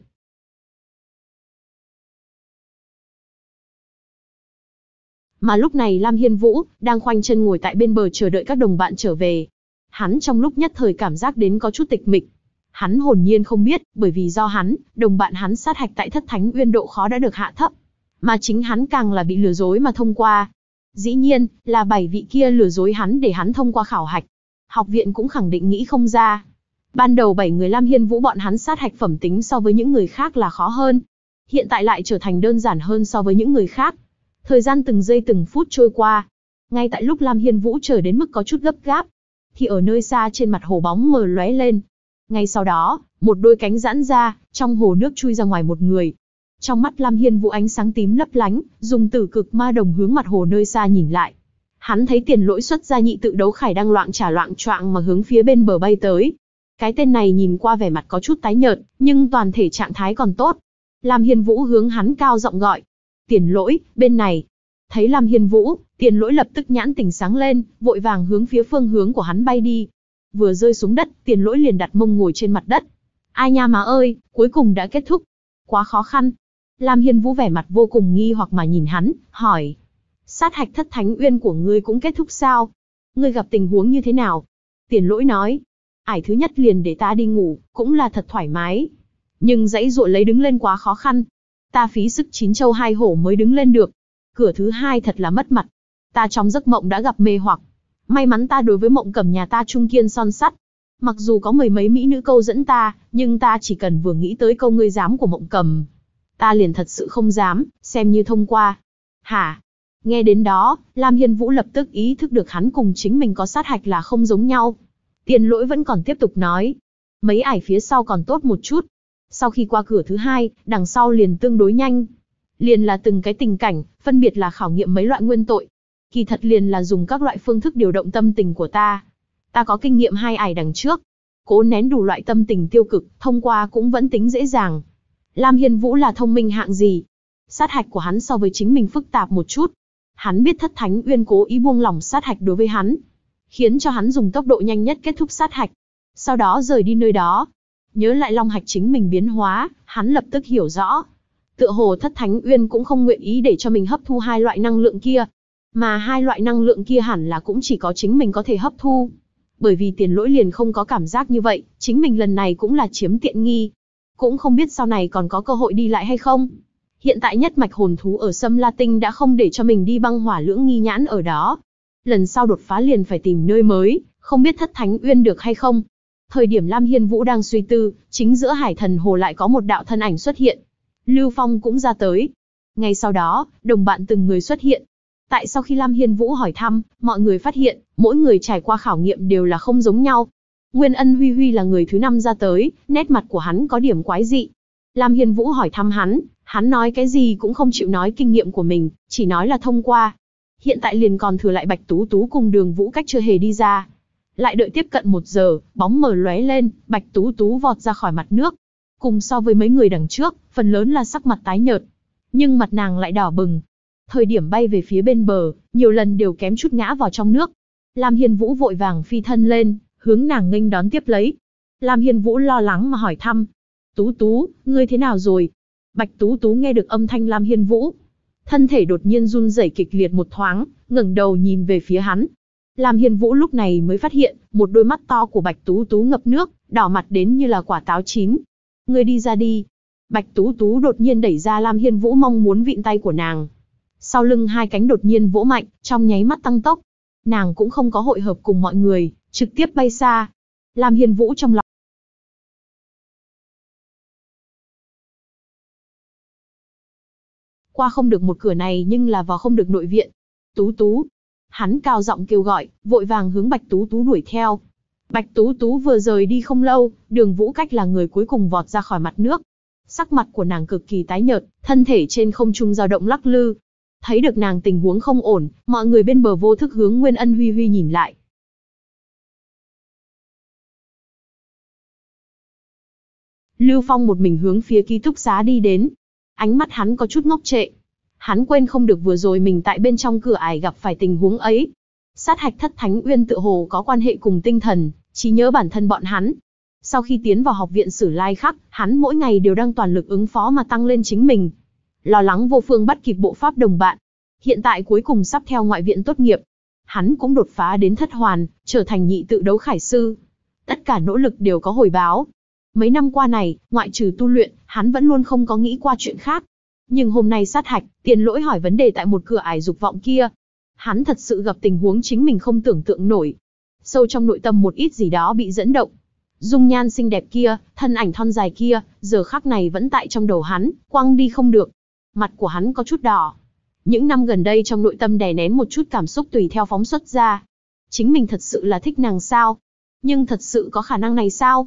Mà lúc này Lam Hiên Vũ, đang khoanh chân ngồi tại bên bờ chờ đợi các đồng bạn trở về. Hắn trong lúc nhất thời cảm giác đến có chút tịch mịch. Hắn hồn nhiên không biết, bởi vì do hắn, đồng bạn hắn sát hạch tại Thất Thánh Uyên độ khó đã được hạ thấp. Mà chính hắn càng là bị lừa dối mà thông qua. Dĩ nhiên, là 7 vị kia lừa dối hắn để hắn thông qua khảo hạch. Học viện cũng khẳng định nghĩ không ra. Ban đầu 7 người Lam Hiên Vũ bọn hắn sát hạch phẩm tính so với những người khác là khó hơn. Hiện tại lại trở thành đơn giản hơn so với những người khác. Thời gian từng giây từng phút trôi qua. Ngay tại lúc Lam Hiên Vũ chờ đến mức có chút gấp gáp, thì ở nơi xa trên mặt hồ bóng mờ lóe lên. Ngay sau đó, một đôi cánh giãn ra, trong hồ nước chui ra ngoài một người. Trong mắt Lam Hiên Vũ ánh sáng tím lấp lánh, dùng tử cực ma đồng hướng mặt hồ nơi xa nhìn lại. Hắn thấy Tiền Lỗi xuất ra nhị tự đấu khải đang loạng chả loạng choạng mà hướng phía bên bờ bay tới. Cái tên này nhìn qua vẻ mặt có chút tái nhợt, nhưng toàn thể trạng thái còn tốt. Lam Hiên Vũ hướng hắn cao giọng gọi. Tiền Lỗi, bên này. Thấy Lam Hiên Vũ, Tiền Lỗi lập tức nhãn tỉnh sáng lên, vội vàng hướng phía phương hướng của hắn bay đi. Vừa rơi xuống đất, Tiền Lỗi liền đặt mông ngồi trên mặt đất. Ai nha má ơi, cuối cùng đã kết thúc. Quá khó khăn. Lam Hiên Vũ vẻ mặt vô cùng nghi hoặc mà nhìn hắn, hỏi. Sát hạch Thất Thánh Uyên của ngươi cũng kết thúc sao? Ngươi gặp tình huống như thế nào? Tiền Lỗi nói. Ải thứ nhất liền để ta đi ngủ, cũng là thật thoải mái. Nhưng dãy dụa lấy đứng lên quá khó khăn. Ta phí sức 9 châu 2 hổ mới đứng lên được. Cửa thứ hai thật là mất mặt. Ta trong giấc mộng đã gặp mê hoặc. May mắn ta đối với Mộng Cầm nhà ta trung kiên son sắt. Mặc dù có mười mấy mỹ nữ câu dẫn ta, nhưng ta chỉ cần vừa nghĩ tới câu ngươi dám của Mộng Cầm, ta liền thật sự không dám, xem như thông qua. Hả? Nghe đến đó, Lam Hiên Vũ lập tức ý thức được hắn cùng chính mình có sát hạch là không giống nhau. Tiền Lỗi vẫn còn tiếp tục nói. Mấy ải phía sau còn tốt một chút. Sau khi qua cửa thứ hai, đằng sau liền tương đối nhanh. Liền là từng cái tình cảnh, phân biệt là khảo nghiệm mấy loại nguyên tội. Kỳ thật liền là dùng các loại phương thức điều động tâm tình của ta. Ta có kinh nghiệm 2 ải đằng trước. Cố nén đủ loại tâm tình tiêu cực, thông qua cũng vẫn tính dễ dàng. Lam Hiên Vũ là thông minh hạng gì? Sát hạch của hắn so với chính mình phức tạp một chút. Hắn biết Thất Thánh Uyên cố ý buông lỏng sát hạch đối với hắn, khiến cho hắn dùng tốc độ nhanh nhất kết thúc sát hạch. Sau đó rời đi nơi đó. Nhớ lại long hạch chính mình biến hóa, hắn lập tức hiểu rõ. Tựa hồ Thất Thánh Uyên cũng không nguyện ý để cho mình hấp thu 2 loại năng lượng kia. Mà 2 loại năng lượng kia hẳn là cũng chỉ có chính mình có thể hấp thu. Bởi vì Tiền Lỗi liền không có cảm giác như vậy, chính mình lần này cũng là chiếm tiện nghi. Cũng không biết sau này còn có cơ hội đi lại hay không. Hiện tại nhất mạch hồn thú ở Sâm La Tinh đã không để cho mình đi băng hỏa lưỡng nghi nhãn ở đó. Lần sau đột phá liền phải tìm nơi mới, không biết Thất Thánh Uyên được hay không. Thời điểm Lam Hiên Vũ đang suy tư, chính giữa Hải Thần Hồ lại có một đạo thân ảnh xuất hiện. Lưu Phong cũng ra tới. Ngay sau đó, đồng bạn từng người xuất hiện. Tại sau khi Lam Hiên Vũ hỏi thăm, mọi người phát hiện, mỗi người trải qua khảo nghiệm đều là không giống nhau. Nguyên Ân Huy Huy là người thứ 5 ra tới, nét mặt của hắn có điểm quái dị. Lam Hiên Vũ hỏi thăm hắn nói cái gì cũng không chịu nói kinh nghiệm của mình, chỉ nói là thông qua. Hiện tại liền còn thừa lại Bạch Tú Tú cùng Đường Vũ Cách chưa hề đi ra. Lại đợi tiếp cận 1 giờ, bóng mờ lóe lên, Bạch Tú Tú vọt ra khỏi mặt nước. Cùng so với mấy người đằng trước, phần lớn là sắc mặt tái nhợt, nhưng mặt nàng lại đỏ bừng. Thời điểm bay về phía bên bờ, nhiều lần đều kém chút ngã vào trong nước. Lam Hiên Vũ vội vàng phi thân lên, hướng nàng nghênh đón tiếp lấy. Lam Hiên Vũ lo lắng mà hỏi thăm. Tú Tú, ngươi thế nào rồi? Bạch Tú Tú nghe được âm thanh Lam Hiên Vũ, thân thể đột nhiên run rẩy kịch liệt một thoáng, ngẩng đầu nhìn về phía hắn. Lam Hiên Vũ lúc này mới phát hiện, một đôi mắt to của Bạch Tú Tú ngập nước, đỏ mặt đến như là quả táo chín. Ngươi đi ra đi. Bạch Tú Tú đột nhiên đẩy ra Lam Hiên Vũ mong muốn vịn tay của nàng. Sau lưng 2 cánh đột nhiên vỗ mạnh, trong nháy mắt tăng tốc. Nàng cũng không có hội hợp cùng mọi người, trực tiếp bay xa. Lam Hiên Vũ trong lòng qua không được một cửa này nhưng là vào không được nội viện. Tú Tú. Hắn cao giọng kêu gọi, vội vàng hướng Bạch Tú Tú đuổi theo. Bạch Tú Tú vừa rời đi không lâu, Đường Vũ Cách là người cuối cùng vọt ra khỏi mặt nước. Sắc mặt của nàng cực kỳ tái nhợt, thân thể trên không trung dao động lắc lư. Thấy được nàng tình huống không ổn, mọi người bên bờ vô thức hướng Nguyên Ân Huy Huy nhìn lại. Lưu Phong một mình hướng phía ký túc xá đi đến. Ánh mắt hắn có chút ngốc trệ. Hắn quên không được vừa rồi mình tại bên trong cửa ải gặp phải tình huống ấy. Sát hạch Thất Thánh Uyên tựa hồ có quan hệ cùng tinh thần, trí nhớ bản thân bọn hắn. Sau khi tiến vào học viện Sử Lai Khắc, hắn mỗi ngày đều đang toàn lực ứng phó mà tăng lên chính mình. Lo lắng vô phương bắt kịp bộ pháp đồng bạn. Hiện tại cuối cùng sắp theo ngoại viện tốt nghiệp. Hắn cũng đột phá đến thất hoàn, trở thành nhị tự đấu khải sư. Tất cả nỗ lực đều có hồi báo. Mấy năm qua này, ngoại trừ tu luyện, hắn vẫn luôn không có nghĩ qua chuyện khác. Nhưng hôm nay sát hạch, Tiền Lỗi hỏi vấn đề tại một cửa ải dục vọng kia. Hắn thật sự gặp tình huống chính mình không tưởng tượng nổi. Sâu trong nội tâm một ít gì đó bị dẫn động. Dung nhan xinh đẹp kia, thân ảnh thon dài kia, giờ khắc này vẫn tại trong đầu hắn, quăng đi không được. Mặt của hắn có chút đỏ. Những năm gần đây trong nội tâm đè nén một chút cảm xúc tùy theo phóng xuất ra. Chính mình thật sự là thích nàng sao? Nhưng thật sự có khả năng này sao?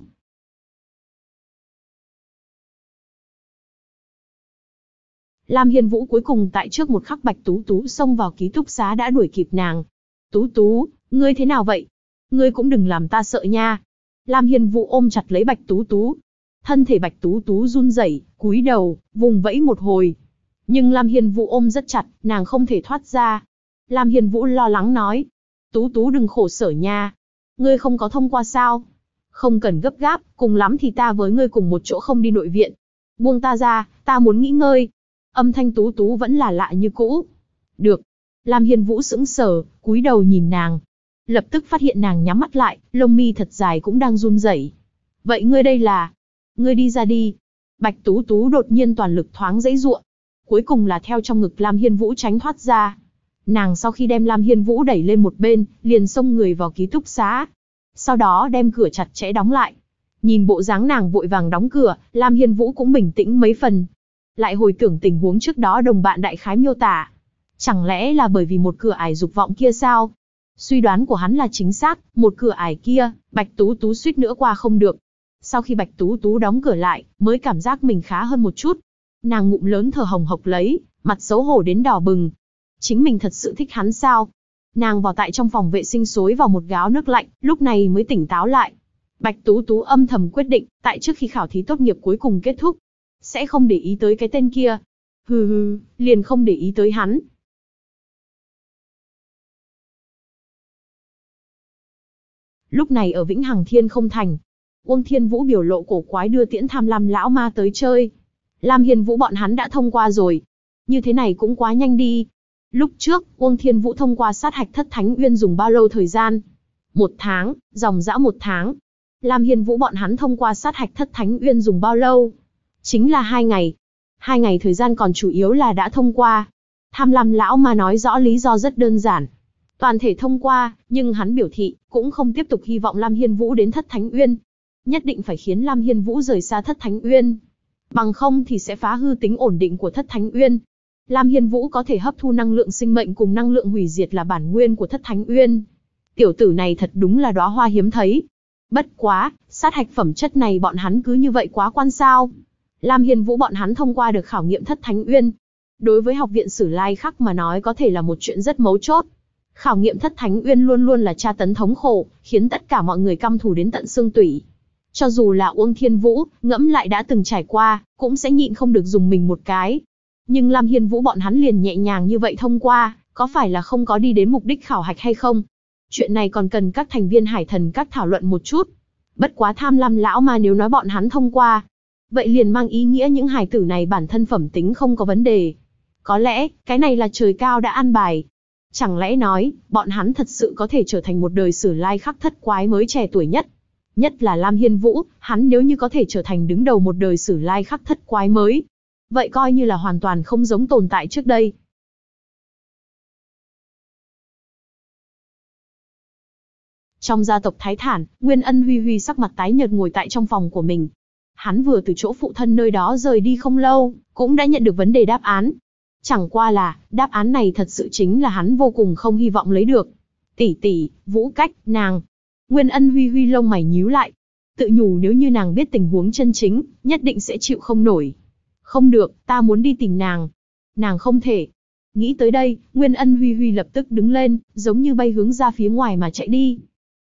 Lam Hiên Vũ cuối cùng tại trước một khắc Bạch Tú Tú xông vào ký túc xá đã đuổi kịp nàng. Tú Tú, ngươi thế nào vậy? Ngươi cũng đừng làm ta sợ nha. Lam Hiên Vũ ôm chặt lấy Bạch Tú Tú. Thân thể Bạch Tú Tú run rẩy, cúi đầu, vùng vẫy một hồi. Nhưng Lam Hiên Vũ ôm rất chặt, nàng không thể thoát ra. Lam Hiên Vũ lo lắng nói. Tú Tú đừng khổ sở nha. Ngươi không có thông qua sao? Không cần gấp gáp, cùng lắm thì ta với ngươi cùng một chỗ không đi nội viện. Buông ta ra, ta muốn nghỉ ngơi. Âm thanh Tú Tú vẫn là lạ như cũ. Được. Lam Hiên Vũ sững sờ, cúi đầu nhìn nàng. Lập tức phát hiện nàng nhắm mắt lại, lông mi thật dài cũng đang run rẩy. Vậy ngươi đây là? Ngươi đi ra đi. Bạch Tú Tú đột nhiên toàn lực thoáng giãy giụa. Cuối cùng là theo trong ngực Lam Hiên Vũ tránh thoát ra. Nàng sau khi đem Lam Hiên Vũ đẩy lên một bên, liền xông người vào ký túc xá. Sau đó đem cửa chặt chẽ đóng lại. Nhìn bộ dáng nàng vội vàng đóng cửa, Lam Hiên Vũ cũng bình tĩnh mấy phần. Lại hồi tưởng tình huống trước đó đồng bạn đại khái miêu tả. Chẳng lẽ là bởi vì một cửa ải dục vọng kia sao? Suy đoán của hắn là chính xác, một cửa ải kia, Bạch Tú Tú suýt nữa qua không được. Sau khi Bạch Tú Tú đóng cửa lại, mới cảm giác mình khá hơn một chút. Nàng ngụm lớn thở hồng hộc lấy, mặt xấu hổ đến đỏ bừng. Chính mình thật sự thích hắn sao? Nàng vào tại trong phòng vệ sinh xối vào một gáo nước lạnh, lúc này mới tỉnh táo lại. Bạch Tú Tú âm thầm quyết định, tại trước khi khảo thí tốt nghiệp cuối cùng kết thúc, sẽ không để ý tới cái tên kia. Hừ hừ, liền không để ý tới hắn. Lúc này ở Vĩnh Hằng Thiên Không Thành, Uông Thiên Vũ biểu lộ cổ quái đưa tiễn Tham Lam lão ma tới chơi. Lam Hiên Vũ bọn hắn đã thông qua rồi. Như thế này cũng quá nhanh đi. Lúc trước, Uông Thiên Vũ thông qua sát hạch Thất Thánh Uyên dùng bao lâu thời gian? 1 tháng, dòng dã 1 tháng. Lam Hiên Vũ bọn hắn thông qua sát hạch Thất Thánh Uyên dùng bao lâu? Chính là 2 ngày. 2 ngày thời gian còn chủ yếu là đã thông qua. Tham Lam lão ma nói rõ lý do rất đơn giản. Toàn thể thông qua, nhưng hắn biểu thị, cũng không tiếp tục hy vọng Lam Hiên Vũ đến Thất Thánh Uyên. Nhất định phải khiến Lam Hiên Vũ rời xa Thất Thánh Uyên. Bằng không thì sẽ phá hư tính ổn định của Thất Thánh Uyên. Lam Hiên Vũ có thể hấp thu năng lượng sinh mệnh cùng năng lượng hủy diệt là bản nguyên của Thất Thánh Uyên. Tiểu tử này thật đúng là đóa hoa hiếm thấy. Bất quá, sát hạch phẩm chất này bọn hắn cứ như vậy quá quan sao? Lam Hiên Vũ bọn hắn thông qua được khảo nghiệm Thất Thánh Uyên. Đối với học viện Sử Lai Khắc mà nói có thể là một chuyện rất mấu chốt. Khảo nghiệm Thất Thánh Uyên luôn luôn là tra tấn thống khổ, khiến tất cả mọi người căm thù đến tận xương tủy. Cho dù là Uông Thiên Vũ, ngẫm lại đã từng trải qua, cũng sẽ nhịn không được dùng mình một cái. Nhưng Lam Hiên Vũ bọn hắn liền nhẹ nhàng như vậy thông qua, có phải là không có đi đến mục đích khảo hạch hay không? Chuyện này còn cần các thành viên Hải Thần Các thảo luận một chút. Bất quá Tham Lam lão ma nếu nói bọn hắn thông qua, vậy liền mang ý nghĩa những hài tử này bản thân phẩm tính không có vấn đề. Có lẽ, cái này là trời cao đã an bài. Chẳng lẽ nói, bọn hắn thật sự có thể trở thành một đời Sử Lai Khắc thất quái mới trẻ tuổi nhất. Nhất là Lam Hiên Vũ, hắn nếu như có thể trở thành đứng đầu một đời Sử Lai Khắc thất quái mới. Vậy coi như là hoàn toàn không giống tồn tại trước đây. Trong gia tộc Thái Thản, Nguyên Ân Huy Huy sắc mặt tái nhợt ngồi tại trong phòng của mình. Hắn vừa từ chỗ phụ thân nơi đó rời đi không lâu, cũng đã nhận được vấn đề đáp án. Chẳng qua là, đáp án này thật sự chính là hắn vô cùng không hy vọng lấy được. Tỷ tỷ, Vũ Cách, nàng. Nguyên Ân Huy Huy lông mày nhíu lại. Tự nhủ nếu như nàng biết tình huống chân chính, nhất định sẽ chịu không nổi. Không được, ta muốn đi tìm nàng. Nàng không thể. Nghĩ tới đây, Nguyên Ân Huy Huy lập tức đứng lên, giống như bay hướng ra phía ngoài mà chạy đi.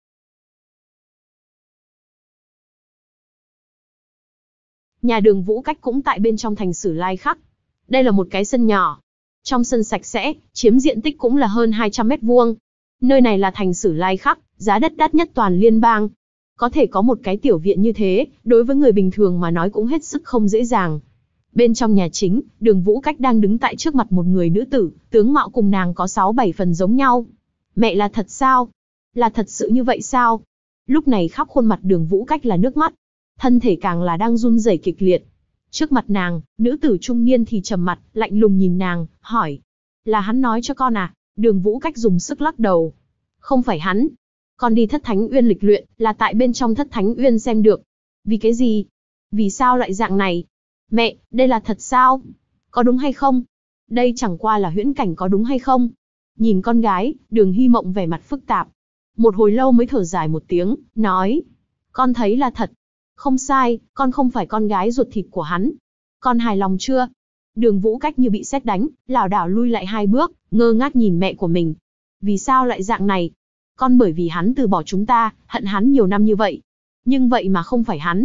Nhà Đường Vũ Cách cũng tại bên trong thành Sử Lai Khắc. Đây là một cái sân nhỏ. Trong sân sạch sẽ, chiếm diện tích cũng là hơn 200 mét vuông. Nơi này là thành Sử Lai Khắc, giá đất đắt nhất toàn liên bang. Có thể có một cái tiểu viện như thế, đối với người bình thường mà nói cũng hết sức không dễ dàng. Bên trong nhà chính, Đường Vũ Cách đang đứng tại trước mặt một người nữ tử, tướng mạo cùng nàng có 6-7 phần giống nhau. Mẹ là thật sao? Là thật sự như vậy sao? Lúc này khắp khuôn mặt Đường Vũ Cách là nước mắt. Thân thể càng là đang run rẩy kịch liệt. Trước mặt nàng, nữ tử trung niên thì trầm mặt, lạnh lùng nhìn nàng, hỏi. Là hắn nói cho con à? Đường Vũ Cách dùng sức lắc đầu. Không phải hắn. Con đi Thất Thánh Uyên lịch luyện, là tại bên trong Thất Thánh Uyên xem được. Vì cái gì? Vì sao lại dạng này? Mẹ, đây là thật sao? Có đúng hay không? Đây chẳng qua là huyễn cảnh, có đúng hay không? Nhìn con gái, Đường Hy Mộng vẻ mặt phức tạp. Một hồi lâu mới thở dài một tiếng, nói. Con thấy là thật. Không sai, con không phải con gái ruột thịt của hắn. Con hài lòng chưa? Đường Vũ Cách như bị sét đánh, lảo đảo lui lại 2 bước, ngơ ngác nhìn mẹ của mình. Vì sao lại dạng này? Con bởi vì hắn từ bỏ chúng ta, hận hắn nhiều năm như vậy. Nhưng vậy mà không phải hắn.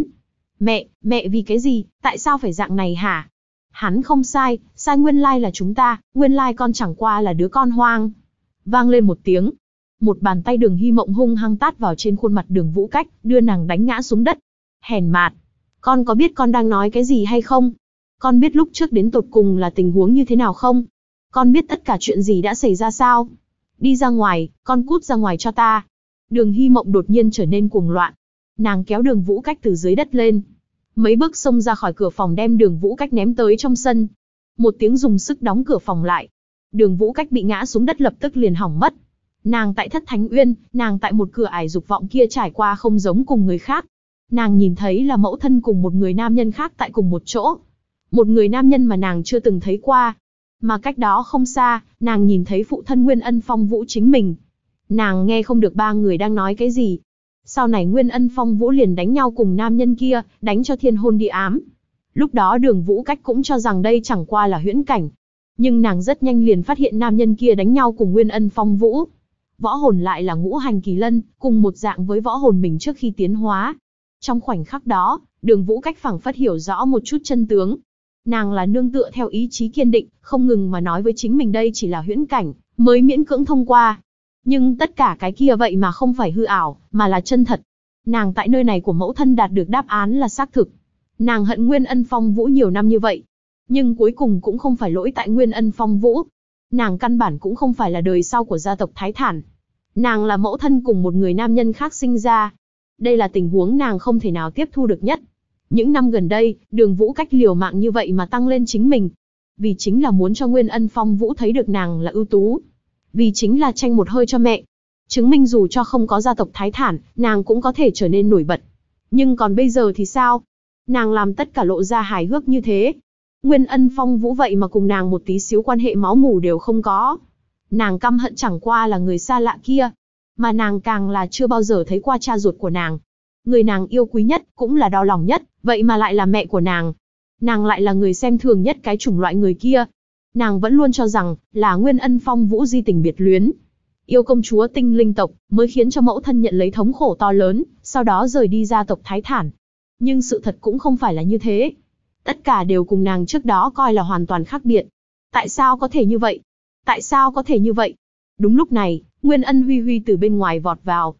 Mẹ vì cái gì, tại sao phải dạng này hả? Hắn không sai, sai nguyên lai là chúng ta, nguyên lai con chẳng qua là đứa con hoang. Vang lên một tiếng. Một bàn tay Đường Hy Mộng hung hăng tát vào trên khuôn mặt Đường Vũ Cách, đưa nàng đánh ngã xuống đất. Hèn mạt. Con có biết con đang nói cái gì hay không? Con biết lúc trước đến tột cùng là tình huống như thế nào không? Con biết tất cả chuyện gì đã xảy ra sao? Đi ra ngoài, con cút ra ngoài cho ta. Đường Hy Mộng đột nhiên trở nên cuồng loạn. Nàng kéo Đường Vũ Cách từ dưới đất lên. Mấy bước xông ra khỏi cửa phòng đem Đường Vũ Cách ném tới trong sân. Một tiếng dùng sức đóng cửa phòng lại. Đường Vũ Cách bị ngã xuống đất lập tức liền hỏng mất. Nàng tại Thất Thánh Uyên, nàng tại một cửa ải dục vọng kia trải qua không giống cùng người khác. Nàng nhìn thấy là mẫu thân cùng một người nam nhân khác tại cùng một chỗ. Một người nam nhân mà nàng chưa từng thấy qua. Mà cách đó không xa, nàng nhìn thấy phụ thân Nguyên Ân Phong Vũ chính mình. Nàng nghe không được ba người đang nói cái gì. Sau này Nguyên Ân Phong Vũ liền đánh nhau cùng nam nhân kia, đánh cho thiên hôn địa ám. Lúc đó Đường Vũ Cách cũng cho rằng đây chẳng qua là huyễn cảnh. Nhưng nàng rất nhanh liền phát hiện nam nhân kia đánh nhau cùng Nguyên Ân Phong Vũ. Võ hồn lại là ngũ hành kỳ lân, cùng một dạng với võ hồn mình trước khi tiến hóa. Trong khoảnh khắc đó, Đường Vũ Cách phảng phất hiểu rõ một chút chân tướng. Nàng là nương tựa theo ý chí kiên định, không ngừng mà nói với chính mình đây chỉ là huyễn cảnh, mới miễn cưỡng thông qua. Nhưng tất cả cái kia vậy mà không phải hư ảo, mà là chân thật. Nàng tại nơi này của mẫu thân đạt được đáp án là xác thực. Nàng hận Nguyên Ân Phong Vũ nhiều năm như vậy. Nhưng cuối cùng cũng không phải lỗi tại Nguyên Ân Phong Vũ. Nàng căn bản cũng không phải là đời sau của gia tộc Thái Thản. Nàng là mẫu thân cùng một người nam nhân khác sinh ra. Đây là tình huống nàng không thể nào tiếp thu được nhất. Những năm gần đây, Đường Vũ Cách liều mạng như vậy mà tăng lên chính mình. Vì chính là muốn cho Nguyên Ân Phong Vũ thấy được nàng là ưu tú. Vì chính là tranh một hơi cho mẹ. Chứng minh dù cho không có gia tộc Thái Thản, nàng cũng có thể trở nên nổi bật. Nhưng còn bây giờ thì sao? Nàng làm tất cả lộ ra hài hước như thế. Nguyên Ân Phong Vũ vậy mà cùng nàng một tí xíu quan hệ máu mủ đều không có. Nàng căm hận chẳng qua là người xa lạ kia. Mà nàng càng là chưa bao giờ thấy qua cha ruột của nàng. Người nàng yêu quý nhất, cũng là đau lòng nhất, vậy mà lại là mẹ của nàng. Nàng lại là người xem thường nhất cái chủng loại người kia. Nàng vẫn luôn cho rằng, là Nguyên Ân Phong Vũ di tình biệt luyến. Yêu công chúa tinh linh tộc, mới khiến cho mẫu thân nhận lấy thống khổ to lớn, sau đó rời đi gia tộc Thái Thản. Nhưng sự thật cũng không phải là như thế. Tất cả đều cùng nàng trước đó coi là hoàn toàn khác biệt. Tại sao có thể như vậy? Tại sao có thể như vậy? Đúng lúc này, Nguyên Ân Huy Huy từ bên ngoài vọt vào.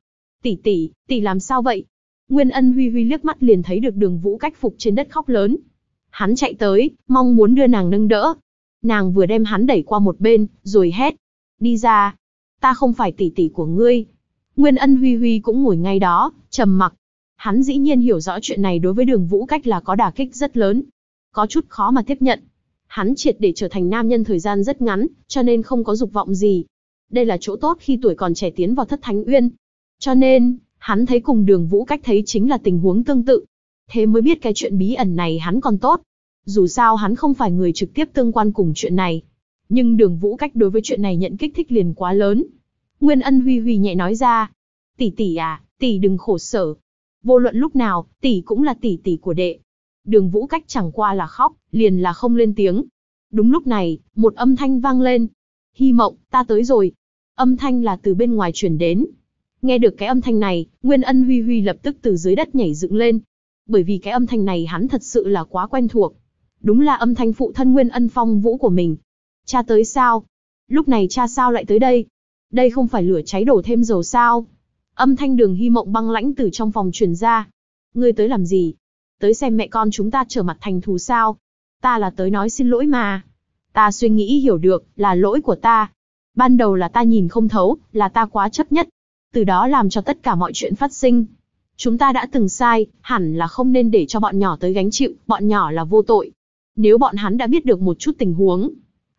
Tỷ làm sao vậy? Nguyên Ân Huy Huy liếc mắt liền thấy được Đường Vũ Cách phục trên đất khóc lớn. Hắn chạy tới, mong muốn đưa nàng nâng đỡ. Nàng vừa đem hắn đẩy qua một bên, rồi hét. Đi ra. Ta không phải tỷ của ngươi. Nguyên Ân Huy Huy cũng ngồi ngay đó, trầm mặc. Hắn dĩ nhiên hiểu rõ chuyện này đối với Đường Vũ Cách là có đả kích rất lớn. Có chút khó mà tiếp nhận. Hắn triệt để trở thành nam nhân thời gian rất ngắn, cho nên không có dục vọng gì. Đây là chỗ tốt khi tuổi còn trẻ tiến vào Thất Thánh Uyên. Cho nên, hắn thấy cùng Đường Vũ Cách thấy chính là tình huống tương tự. Thế mới biết cái chuyện bí ẩn này hắn còn tốt. Dù sao hắn không phải người trực tiếp tương quan cùng chuyện này. Nhưng Đường Vũ Cách đối với chuyện này nhận kích thích liền quá lớn. Nguyên Ân Huy Huy nhẹ nói ra. Tỷ à, tỷ đừng khổ sở. Vô luận lúc nào, tỷ cũng là tỷ của đệ. Đường Vũ Cách chẳng qua là khóc, liền là không lên tiếng. Đúng lúc này, một âm thanh vang lên. Hy Mộng, ta tới rồi. Âm thanh là từ bên ngoài truyền đến. Nghe được cái âm thanh này, Nguyên Ân Huy Huy lập tức từ dưới đất nhảy dựng lên. Bởi vì cái âm thanh này hắn thật sự là quá quen thuộc. Đúng là âm thanh phụ thân Nguyên Ân Phong Vũ của mình. Cha tới sao? Lúc này cha sao lại tới đây? Đây không phải lửa cháy đổ thêm dầu sao? Âm thanh Đường Hy Mộng băng lãnh từ trong phòng truyền ra. Ngươi tới làm gì? Tới xem mẹ con chúng ta trở mặt thành thù sao? Ta là tới nói xin lỗi mà. Ta suy nghĩ hiểu được, là lỗi của ta. Ban đầu là ta nhìn không thấu, là ta quá chấp nhất. Từ đó làm cho tất cả mọi chuyện phát sinh. Chúng ta đã từng sai, hẳn là không nên để cho bọn nhỏ tới gánh chịu, bọn nhỏ là vô tội. Nếu bọn hắn đã biết được một chút tình huống,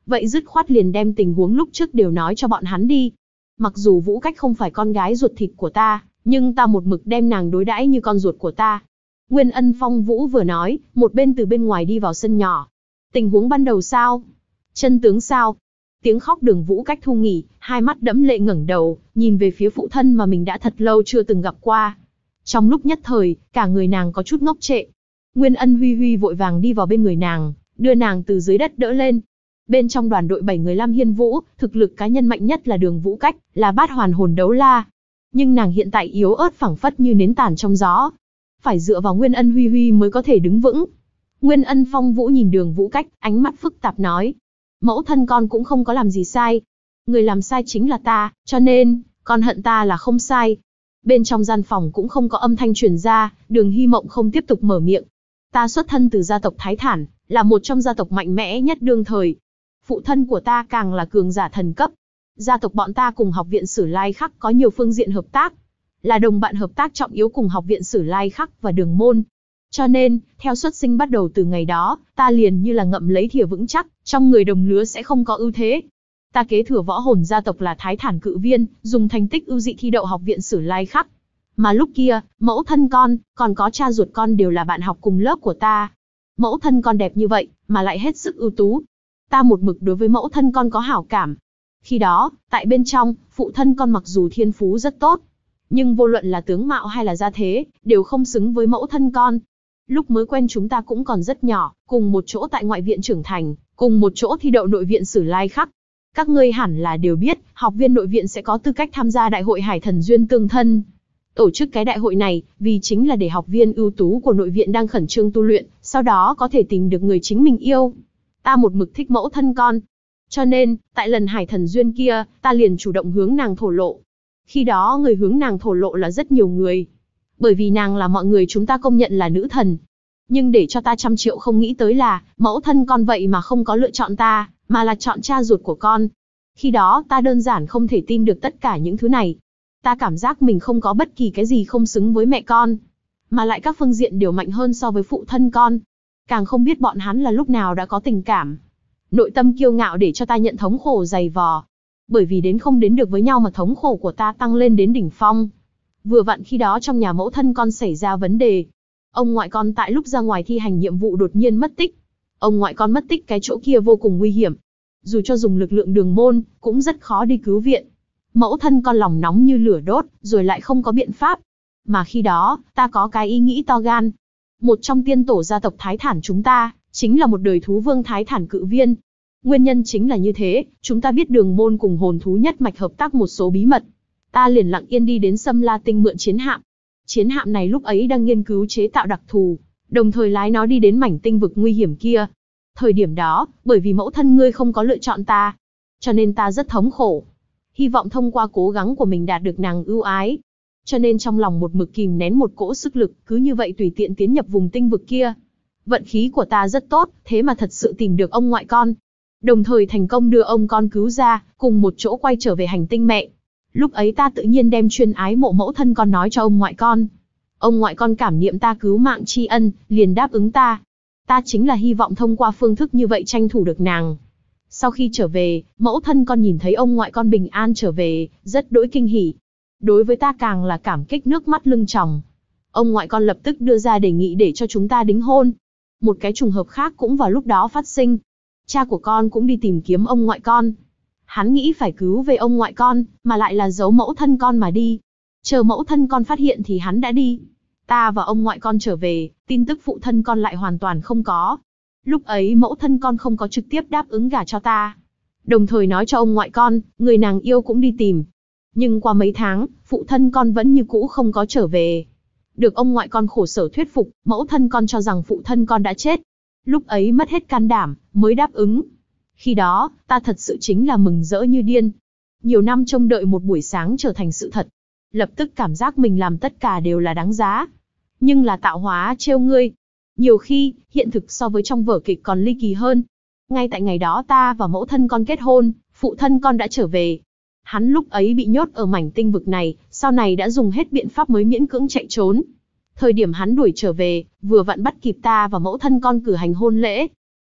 Vậy dứt khoát liền đem tình huống lúc trước đều nói cho bọn hắn đi. Mặc dù Vũ Cách không phải con gái ruột thịt của ta, nhưng ta một mực đem nàng đối đãi như con ruột của ta. Nguyên Ân Phong Vũ vừa nói, một bên từ bên ngoài đi vào sân nhỏ. Tình huống ban đầu sao? Chân tướng sao? Tiếng khóc Đường Vũ Cách thu nghỉ, hai mắt đẫm lệ ngẩng đầu, nhìn về phía phụ thân mà mình đã thật lâu chưa từng gặp qua. Trong lúc nhất thời, cả người nàng có chút ngốc trệ. Nguyên Ân Huy Huy vội vàng đi vào bên người nàng, đưa nàng từ dưới đất đỡ lên. Bên trong đoàn đội 7 người Lam Hiên Vũ, thực lực cá nhân mạnh nhất là Đường Vũ Cách, là bát hoàn hồn đấu la. Nhưng nàng hiện tại yếu ớt phảng phất như nến tàn trong gió. Phải dựa vào Nguyên Ân Huy Huy mới có thể đứng vững. Nguyên Ân Phong Vũ nhìn Đường Vũ Cách, ánh mắt phức tạp nói. Mẫu thân con cũng không có làm gì sai. Người làm sai chính là ta, cho nên, con hận ta là không sai. Bên trong gian phòng cũng không có âm thanh truyền ra, Đường Hy Mộng không tiếp tục mở miệng. Ta xuất thân từ gia tộc Thái Thản, là một trong gia tộc mạnh mẽ nhất đương thời. Phụ thân của ta càng là cường giả thần cấp. Gia tộc bọn ta cùng Học viện Sử Lai Khắc có nhiều phương diện hợp tác. Là đồng bạn hợp tác trọng yếu cùng Học viện Sử Lai Khắc và Đường Môn. Cho nên, theo xuất sinh bắt đầu từ ngày đó, ta liền như là ngậm lấy thìa vững chắc, trong người đồng lứa sẽ không có ưu thế. Ta kế thừa võ hồn gia tộc là Thái Thản Cự Viên, dùng thành tích ưu dị thi đậu Học viện Sử Lai Khắc. Mà lúc kia, mẫu thân con, còn có cha ruột con đều là bạn học cùng lớp của ta. Mẫu thân con đẹp như vậy, mà lại hết sức ưu tú. Ta một mực đối với mẫu thân con có hảo cảm. Khi đó, tại bên trong, phụ thân con mặc dù thiên phú rất tốt, nhưng vô luận là tướng mạo hay là gia thế, đều không xứng với mẫu thân con. Lúc mới quen chúng ta cũng còn rất nhỏ, cùng một chỗ tại ngoại viện trưởng thành, cùng một chỗ thi đậu nội viện Sử Lai Khắc. Các ngươi hẳn là đều biết, học viên nội viện sẽ có tư cách tham gia đại hội Hải Thần Duyên Tương Thân. Tổ chức cái đại hội này, vì chính là để học viên ưu tú của nội viện đang khẩn trương tu luyện, sau đó có thể tìm được người chính mình yêu. Ta một mực thích mẫu thân con. Cho nên, tại lần Hải Thần Duyên kia, ta liền chủ động hướng nàng thổ lộ. Khi đó người hướng nàng thổ lộ là rất nhiều người. Bởi vì nàng là mọi người chúng ta công nhận là nữ thần. Nhưng để cho ta 100 triệu không nghĩ tới là, mẫu thân con vậy mà không có lựa chọn ta, mà là chọn cha ruột của con. Khi đó ta đơn giản không thể tin được tất cả những thứ này. Ta cảm giác mình không có bất kỳ cái gì không xứng với mẹ con. Mà lại các phương diện đều mạnh hơn so với phụ thân con. Càng không biết bọn hắn là lúc nào đã có tình cảm. Nội tâm kiêu ngạo để cho ta nhận thống khổ dày vò. Bởi vì đến không đến được với nhau mà thống khổ của ta tăng lên đến đỉnh phong. Vừa vặn khi đó trong nhà mẫu thân con xảy ra vấn đề. Ông ngoại con tại lúc ra ngoài thi hành nhiệm vụ đột nhiên mất tích. Ông ngoại con mất tích cái chỗ kia vô cùng nguy hiểm. Dù cho dùng lực lượng Đường Môn, cũng rất khó đi cứu viện. Mẫu thân con lòng nóng như lửa đốt, rồi lại không có biện pháp. Mà khi đó, ta có cái ý nghĩ to gan. Một trong tiên tổ gia tộc Thái Thản chúng ta, chính là một đời thú vương Thái Thản Cự Viên. Nguyên nhân chính là như thế, chúng ta biết Đường Môn cùng hồn thú nhất mạch hợp tác một số bí mật. Ta liền lặng yên đi đến Sâm La Tinh mượn chiến hạm. Chiến hạm này lúc ấy đang nghiên cứu chế tạo đặc thù, đồng thời lái nó đi đến mảnh tinh vực nguy hiểm kia. Thời điểm đó, bởi vì mẫu thân ngươi không có lựa chọn ta, cho nên ta rất thống khổ. Hy vọng thông qua cố gắng của mình đạt được nàng ưu ái. Cho nên trong lòng một mực kìm nén một cỗ sức lực, cứ như vậy tùy tiện tiến nhập vùng tinh vực kia. Vận khí của ta rất tốt, thế mà thật sự tìm được ông ngoại con. Đồng thời thành công đưa ông con cứu ra, cùng một chỗ quay trở về hành tinh mẹ. Lúc ấy ta tự nhiên đem chuyên ái mộ mẫu thân con nói cho ông ngoại con. Ông ngoại con cảm niệm ta cứu mạng tri ân, liền đáp ứng ta. Ta chính là hy vọng thông qua phương thức như vậy tranh thủ được nàng. Sau khi trở về, mẫu thân con nhìn thấy ông ngoại con bình an trở về, rất đỗi kinh hỉ. Đối với ta càng là cảm kích nước mắt lưng tròng. Ông ngoại con lập tức đưa ra đề nghị để cho chúng ta đính hôn. Một cái trùng hợp khác cũng vào lúc đó phát sinh. Cha của con cũng đi tìm kiếm ông ngoại con. Hắn nghĩ phải cứu về ông ngoại con, mà lại là giấu mẫu thân con mà đi. Chờ mẫu thân con phát hiện thì hắn đã đi. Ta và ông ngoại con trở về, tin tức phụ thân con lại hoàn toàn không có. Lúc ấy mẫu thân con không có trực tiếp đáp ứng gả cho ta. Đồng thời nói cho ông ngoại con, người nàng yêu cũng đi tìm. Nhưng qua mấy tháng, phụ thân con vẫn như cũ không có trở về. Được ông ngoại con khổ sở thuyết phục, mẫu thân con cho rằng phụ thân con đã chết. Lúc ấy mất hết can đảm, mới đáp ứng. Khi đó, ta thật sự chính là mừng rỡ như điên. Nhiều năm trông đợi một buổi sáng trở thành sự thật. Lập tức cảm giác mình làm tất cả đều là đáng giá. Nhưng là tạo hóa trêu ngươi. Nhiều khi, hiện thực so với trong vở kịch còn ly kỳ hơn. Ngay tại ngày đó ta và mẫu thân con kết hôn, phụ thân con đã trở về. Hắn lúc ấy bị nhốt ở mảnh tinh vực này, sau này đã dùng hết biện pháp mới miễn cưỡng chạy trốn. Thời điểm hắn đuổi trở về, vừa vặn bắt kịp ta và mẫu thân con cử hành hôn lễ.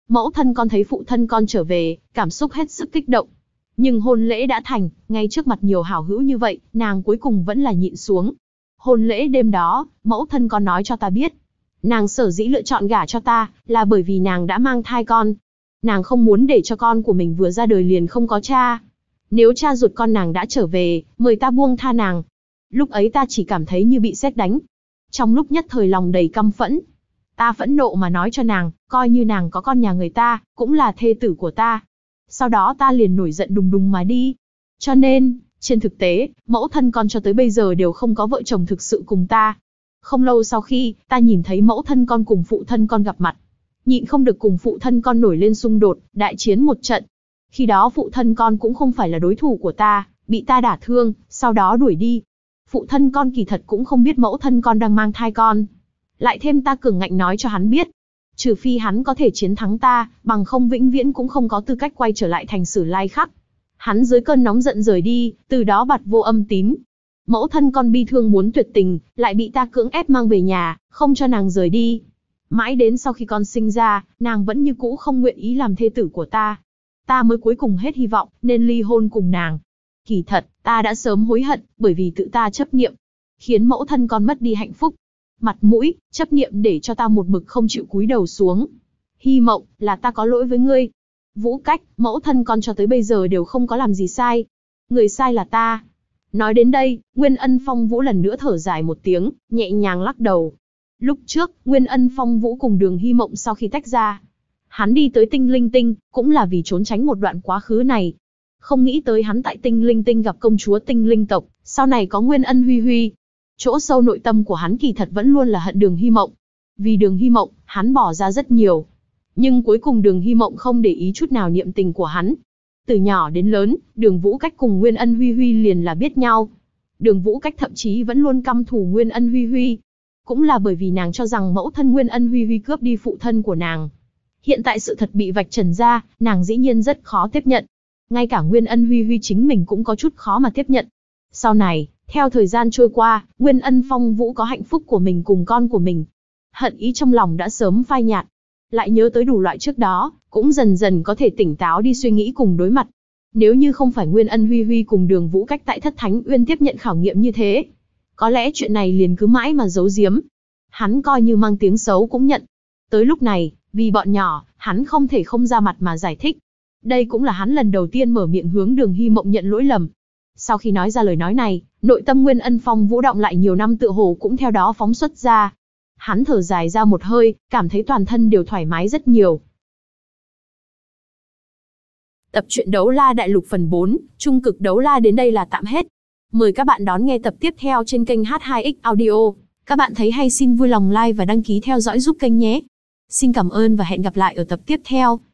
Mẫu thân con thấy phụ thân con trở về, cảm xúc hết sức kích động. Nhưng hôn lễ đã thành, ngay trước mặt nhiều hảo hữu như vậy, nàng cuối cùng vẫn là nhịn xuống. Hôn lễ đêm đó, mẫu thân con nói cho ta biết. Nàng sở dĩ lựa chọn gả cho ta, là bởi vì nàng đã mang thai con. Nàng không muốn để cho con của mình vừa ra đời liền không có cha. Nếu cha ruột con nàng đã trở về, mời ta buông tha nàng. Lúc ấy ta chỉ cảm thấy như bị sét đánh. Trong lúc nhất thời lòng đầy căm phẫn. Ta phẫn nộ mà nói cho nàng, coi như nàng có con nhà người ta, cũng là thê tử của ta. Sau đó ta liền nổi giận đùng đùng mà đi. Cho nên, trên thực tế, mẫu thân con cho tới bây giờ đều không có vợ chồng thực sự cùng ta. Không lâu sau khi, ta nhìn thấy mẫu thân con cùng phụ thân con gặp mặt. Nhịn không được cùng phụ thân con nổi lên xung đột, đại chiến một trận. Khi đó phụ thân con cũng không phải là đối thủ của ta, bị ta đả thương, sau đó đuổi đi. Phụ thân con kỳ thật cũng không biết mẫu thân con đang mang thai con. Lại thêm ta cường ngạnh nói cho hắn biết. Trừ phi hắn có thể chiến thắng ta, bằng không vĩnh viễn cũng không có tư cách quay trở lại thành Sử Lai Khắc. Hắn dưới cơn nóng giận rời đi, từ đó bặt vô âm tín. Mẫu thân con bi thương muốn tuyệt tình, lại bị ta cưỡng ép mang về nhà, không cho nàng rời đi. Mãi đến sau khi con sinh ra, nàng vẫn như cũ không nguyện ý làm thê tử của ta. Ta mới cuối cùng hết hy vọng, nên ly hôn cùng nàng. Kỳ thật, ta đã sớm hối hận, bởi vì tự ta chấp niệm, khiến mẫu thân con mất đi hạnh phúc. Mặt mũi, chấp niệm để cho ta một mực không chịu cúi đầu xuống. Hy Mộng, là ta có lỗi với ngươi. Vũ Cách, mẫu thân con cho tới bây giờ đều không có làm gì sai. Người sai là ta. Nói đến đây, Nguyên Ân Phong Vũ lần nữa thở dài một tiếng, nhẹ nhàng lắc đầu. Lúc trước, Nguyên Ân Phong Vũ cùng Đường Hy Mộng sau khi tách ra, hắn đi tới Tinh Linh Tinh, cũng là vì trốn tránh một đoạn quá khứ này. Không nghĩ tới hắn tại Tinh Linh Tinh gặp công chúa Tinh Linh tộc, sau này có Nguyên Ân Huy Huy. Chỗ sâu nội tâm của hắn kỳ thật vẫn luôn là hận Đường Hy Mộng. Vì Đường Hy Mộng, hắn bỏ ra rất nhiều. Nhưng cuối cùng Đường Hy Mộng không để ý chút nào niệm tình của hắn. Từ nhỏ đến lớn, Đường Vũ Cách cùng Nguyên Ân Huy Huy liền là biết nhau. Đường Vũ Cách thậm chí vẫn luôn căm thù Nguyên Ân Huy Huy. Cũng là bởi vì nàng cho rằng mẫu thân Nguyên Ân Huy Huy cướp đi phụ thân của nàng. Hiện tại sự thật bị vạch trần ra, nàng dĩ nhiên rất khó tiếp nhận. Ngay cả Nguyên Ân Huy Huy chính mình cũng có chút khó mà tiếp nhận. Sau này, theo thời gian trôi qua, Nguyên Ân Phong Vũ có hạnh phúc của mình cùng con của mình. Hận ý trong lòng đã sớm phai nhạt. Lại nhớ tới đủ loại trước đó, cũng dần dần có thể tỉnh táo đi suy nghĩ cùng đối mặt. Nếu như không phải Nguyên Ân Huy Huy cùng Đường Vũ Cách tại Thất Thánh Uyên tiếp nhận khảo nghiệm như thế, có lẽ chuyện này liền cứ mãi mà giấu giếm. Hắn coi như mang tiếng xấu cũng nhận. Tới lúc này, vì bọn nhỏ, hắn không thể không ra mặt mà giải thích. Đây cũng là hắn lần đầu tiên mở miệng hướng Đường Hy Mộng nhận lỗi lầm. Sau khi nói ra lời nói này, nội tâm Nguyên Ân Phong Vũ động lại nhiều năm tựa hồ cũng theo đó phóng xuất ra. Hắn thở dài ra một hơi, cảm thấy toàn thân đều thoải mái rất nhiều. Tập truyện Đấu La Đại Lục phần 4, Trung Cực Đấu La đến đây là tạm hết. Mời các bạn đón nghe tập tiếp theo trên kênh H2X Audio. Các bạn thấy hay xin vui lòng like và đăng ký theo dõi giúp kênh nhé. Xin cảm ơn và hẹn gặp lại ở tập tiếp theo.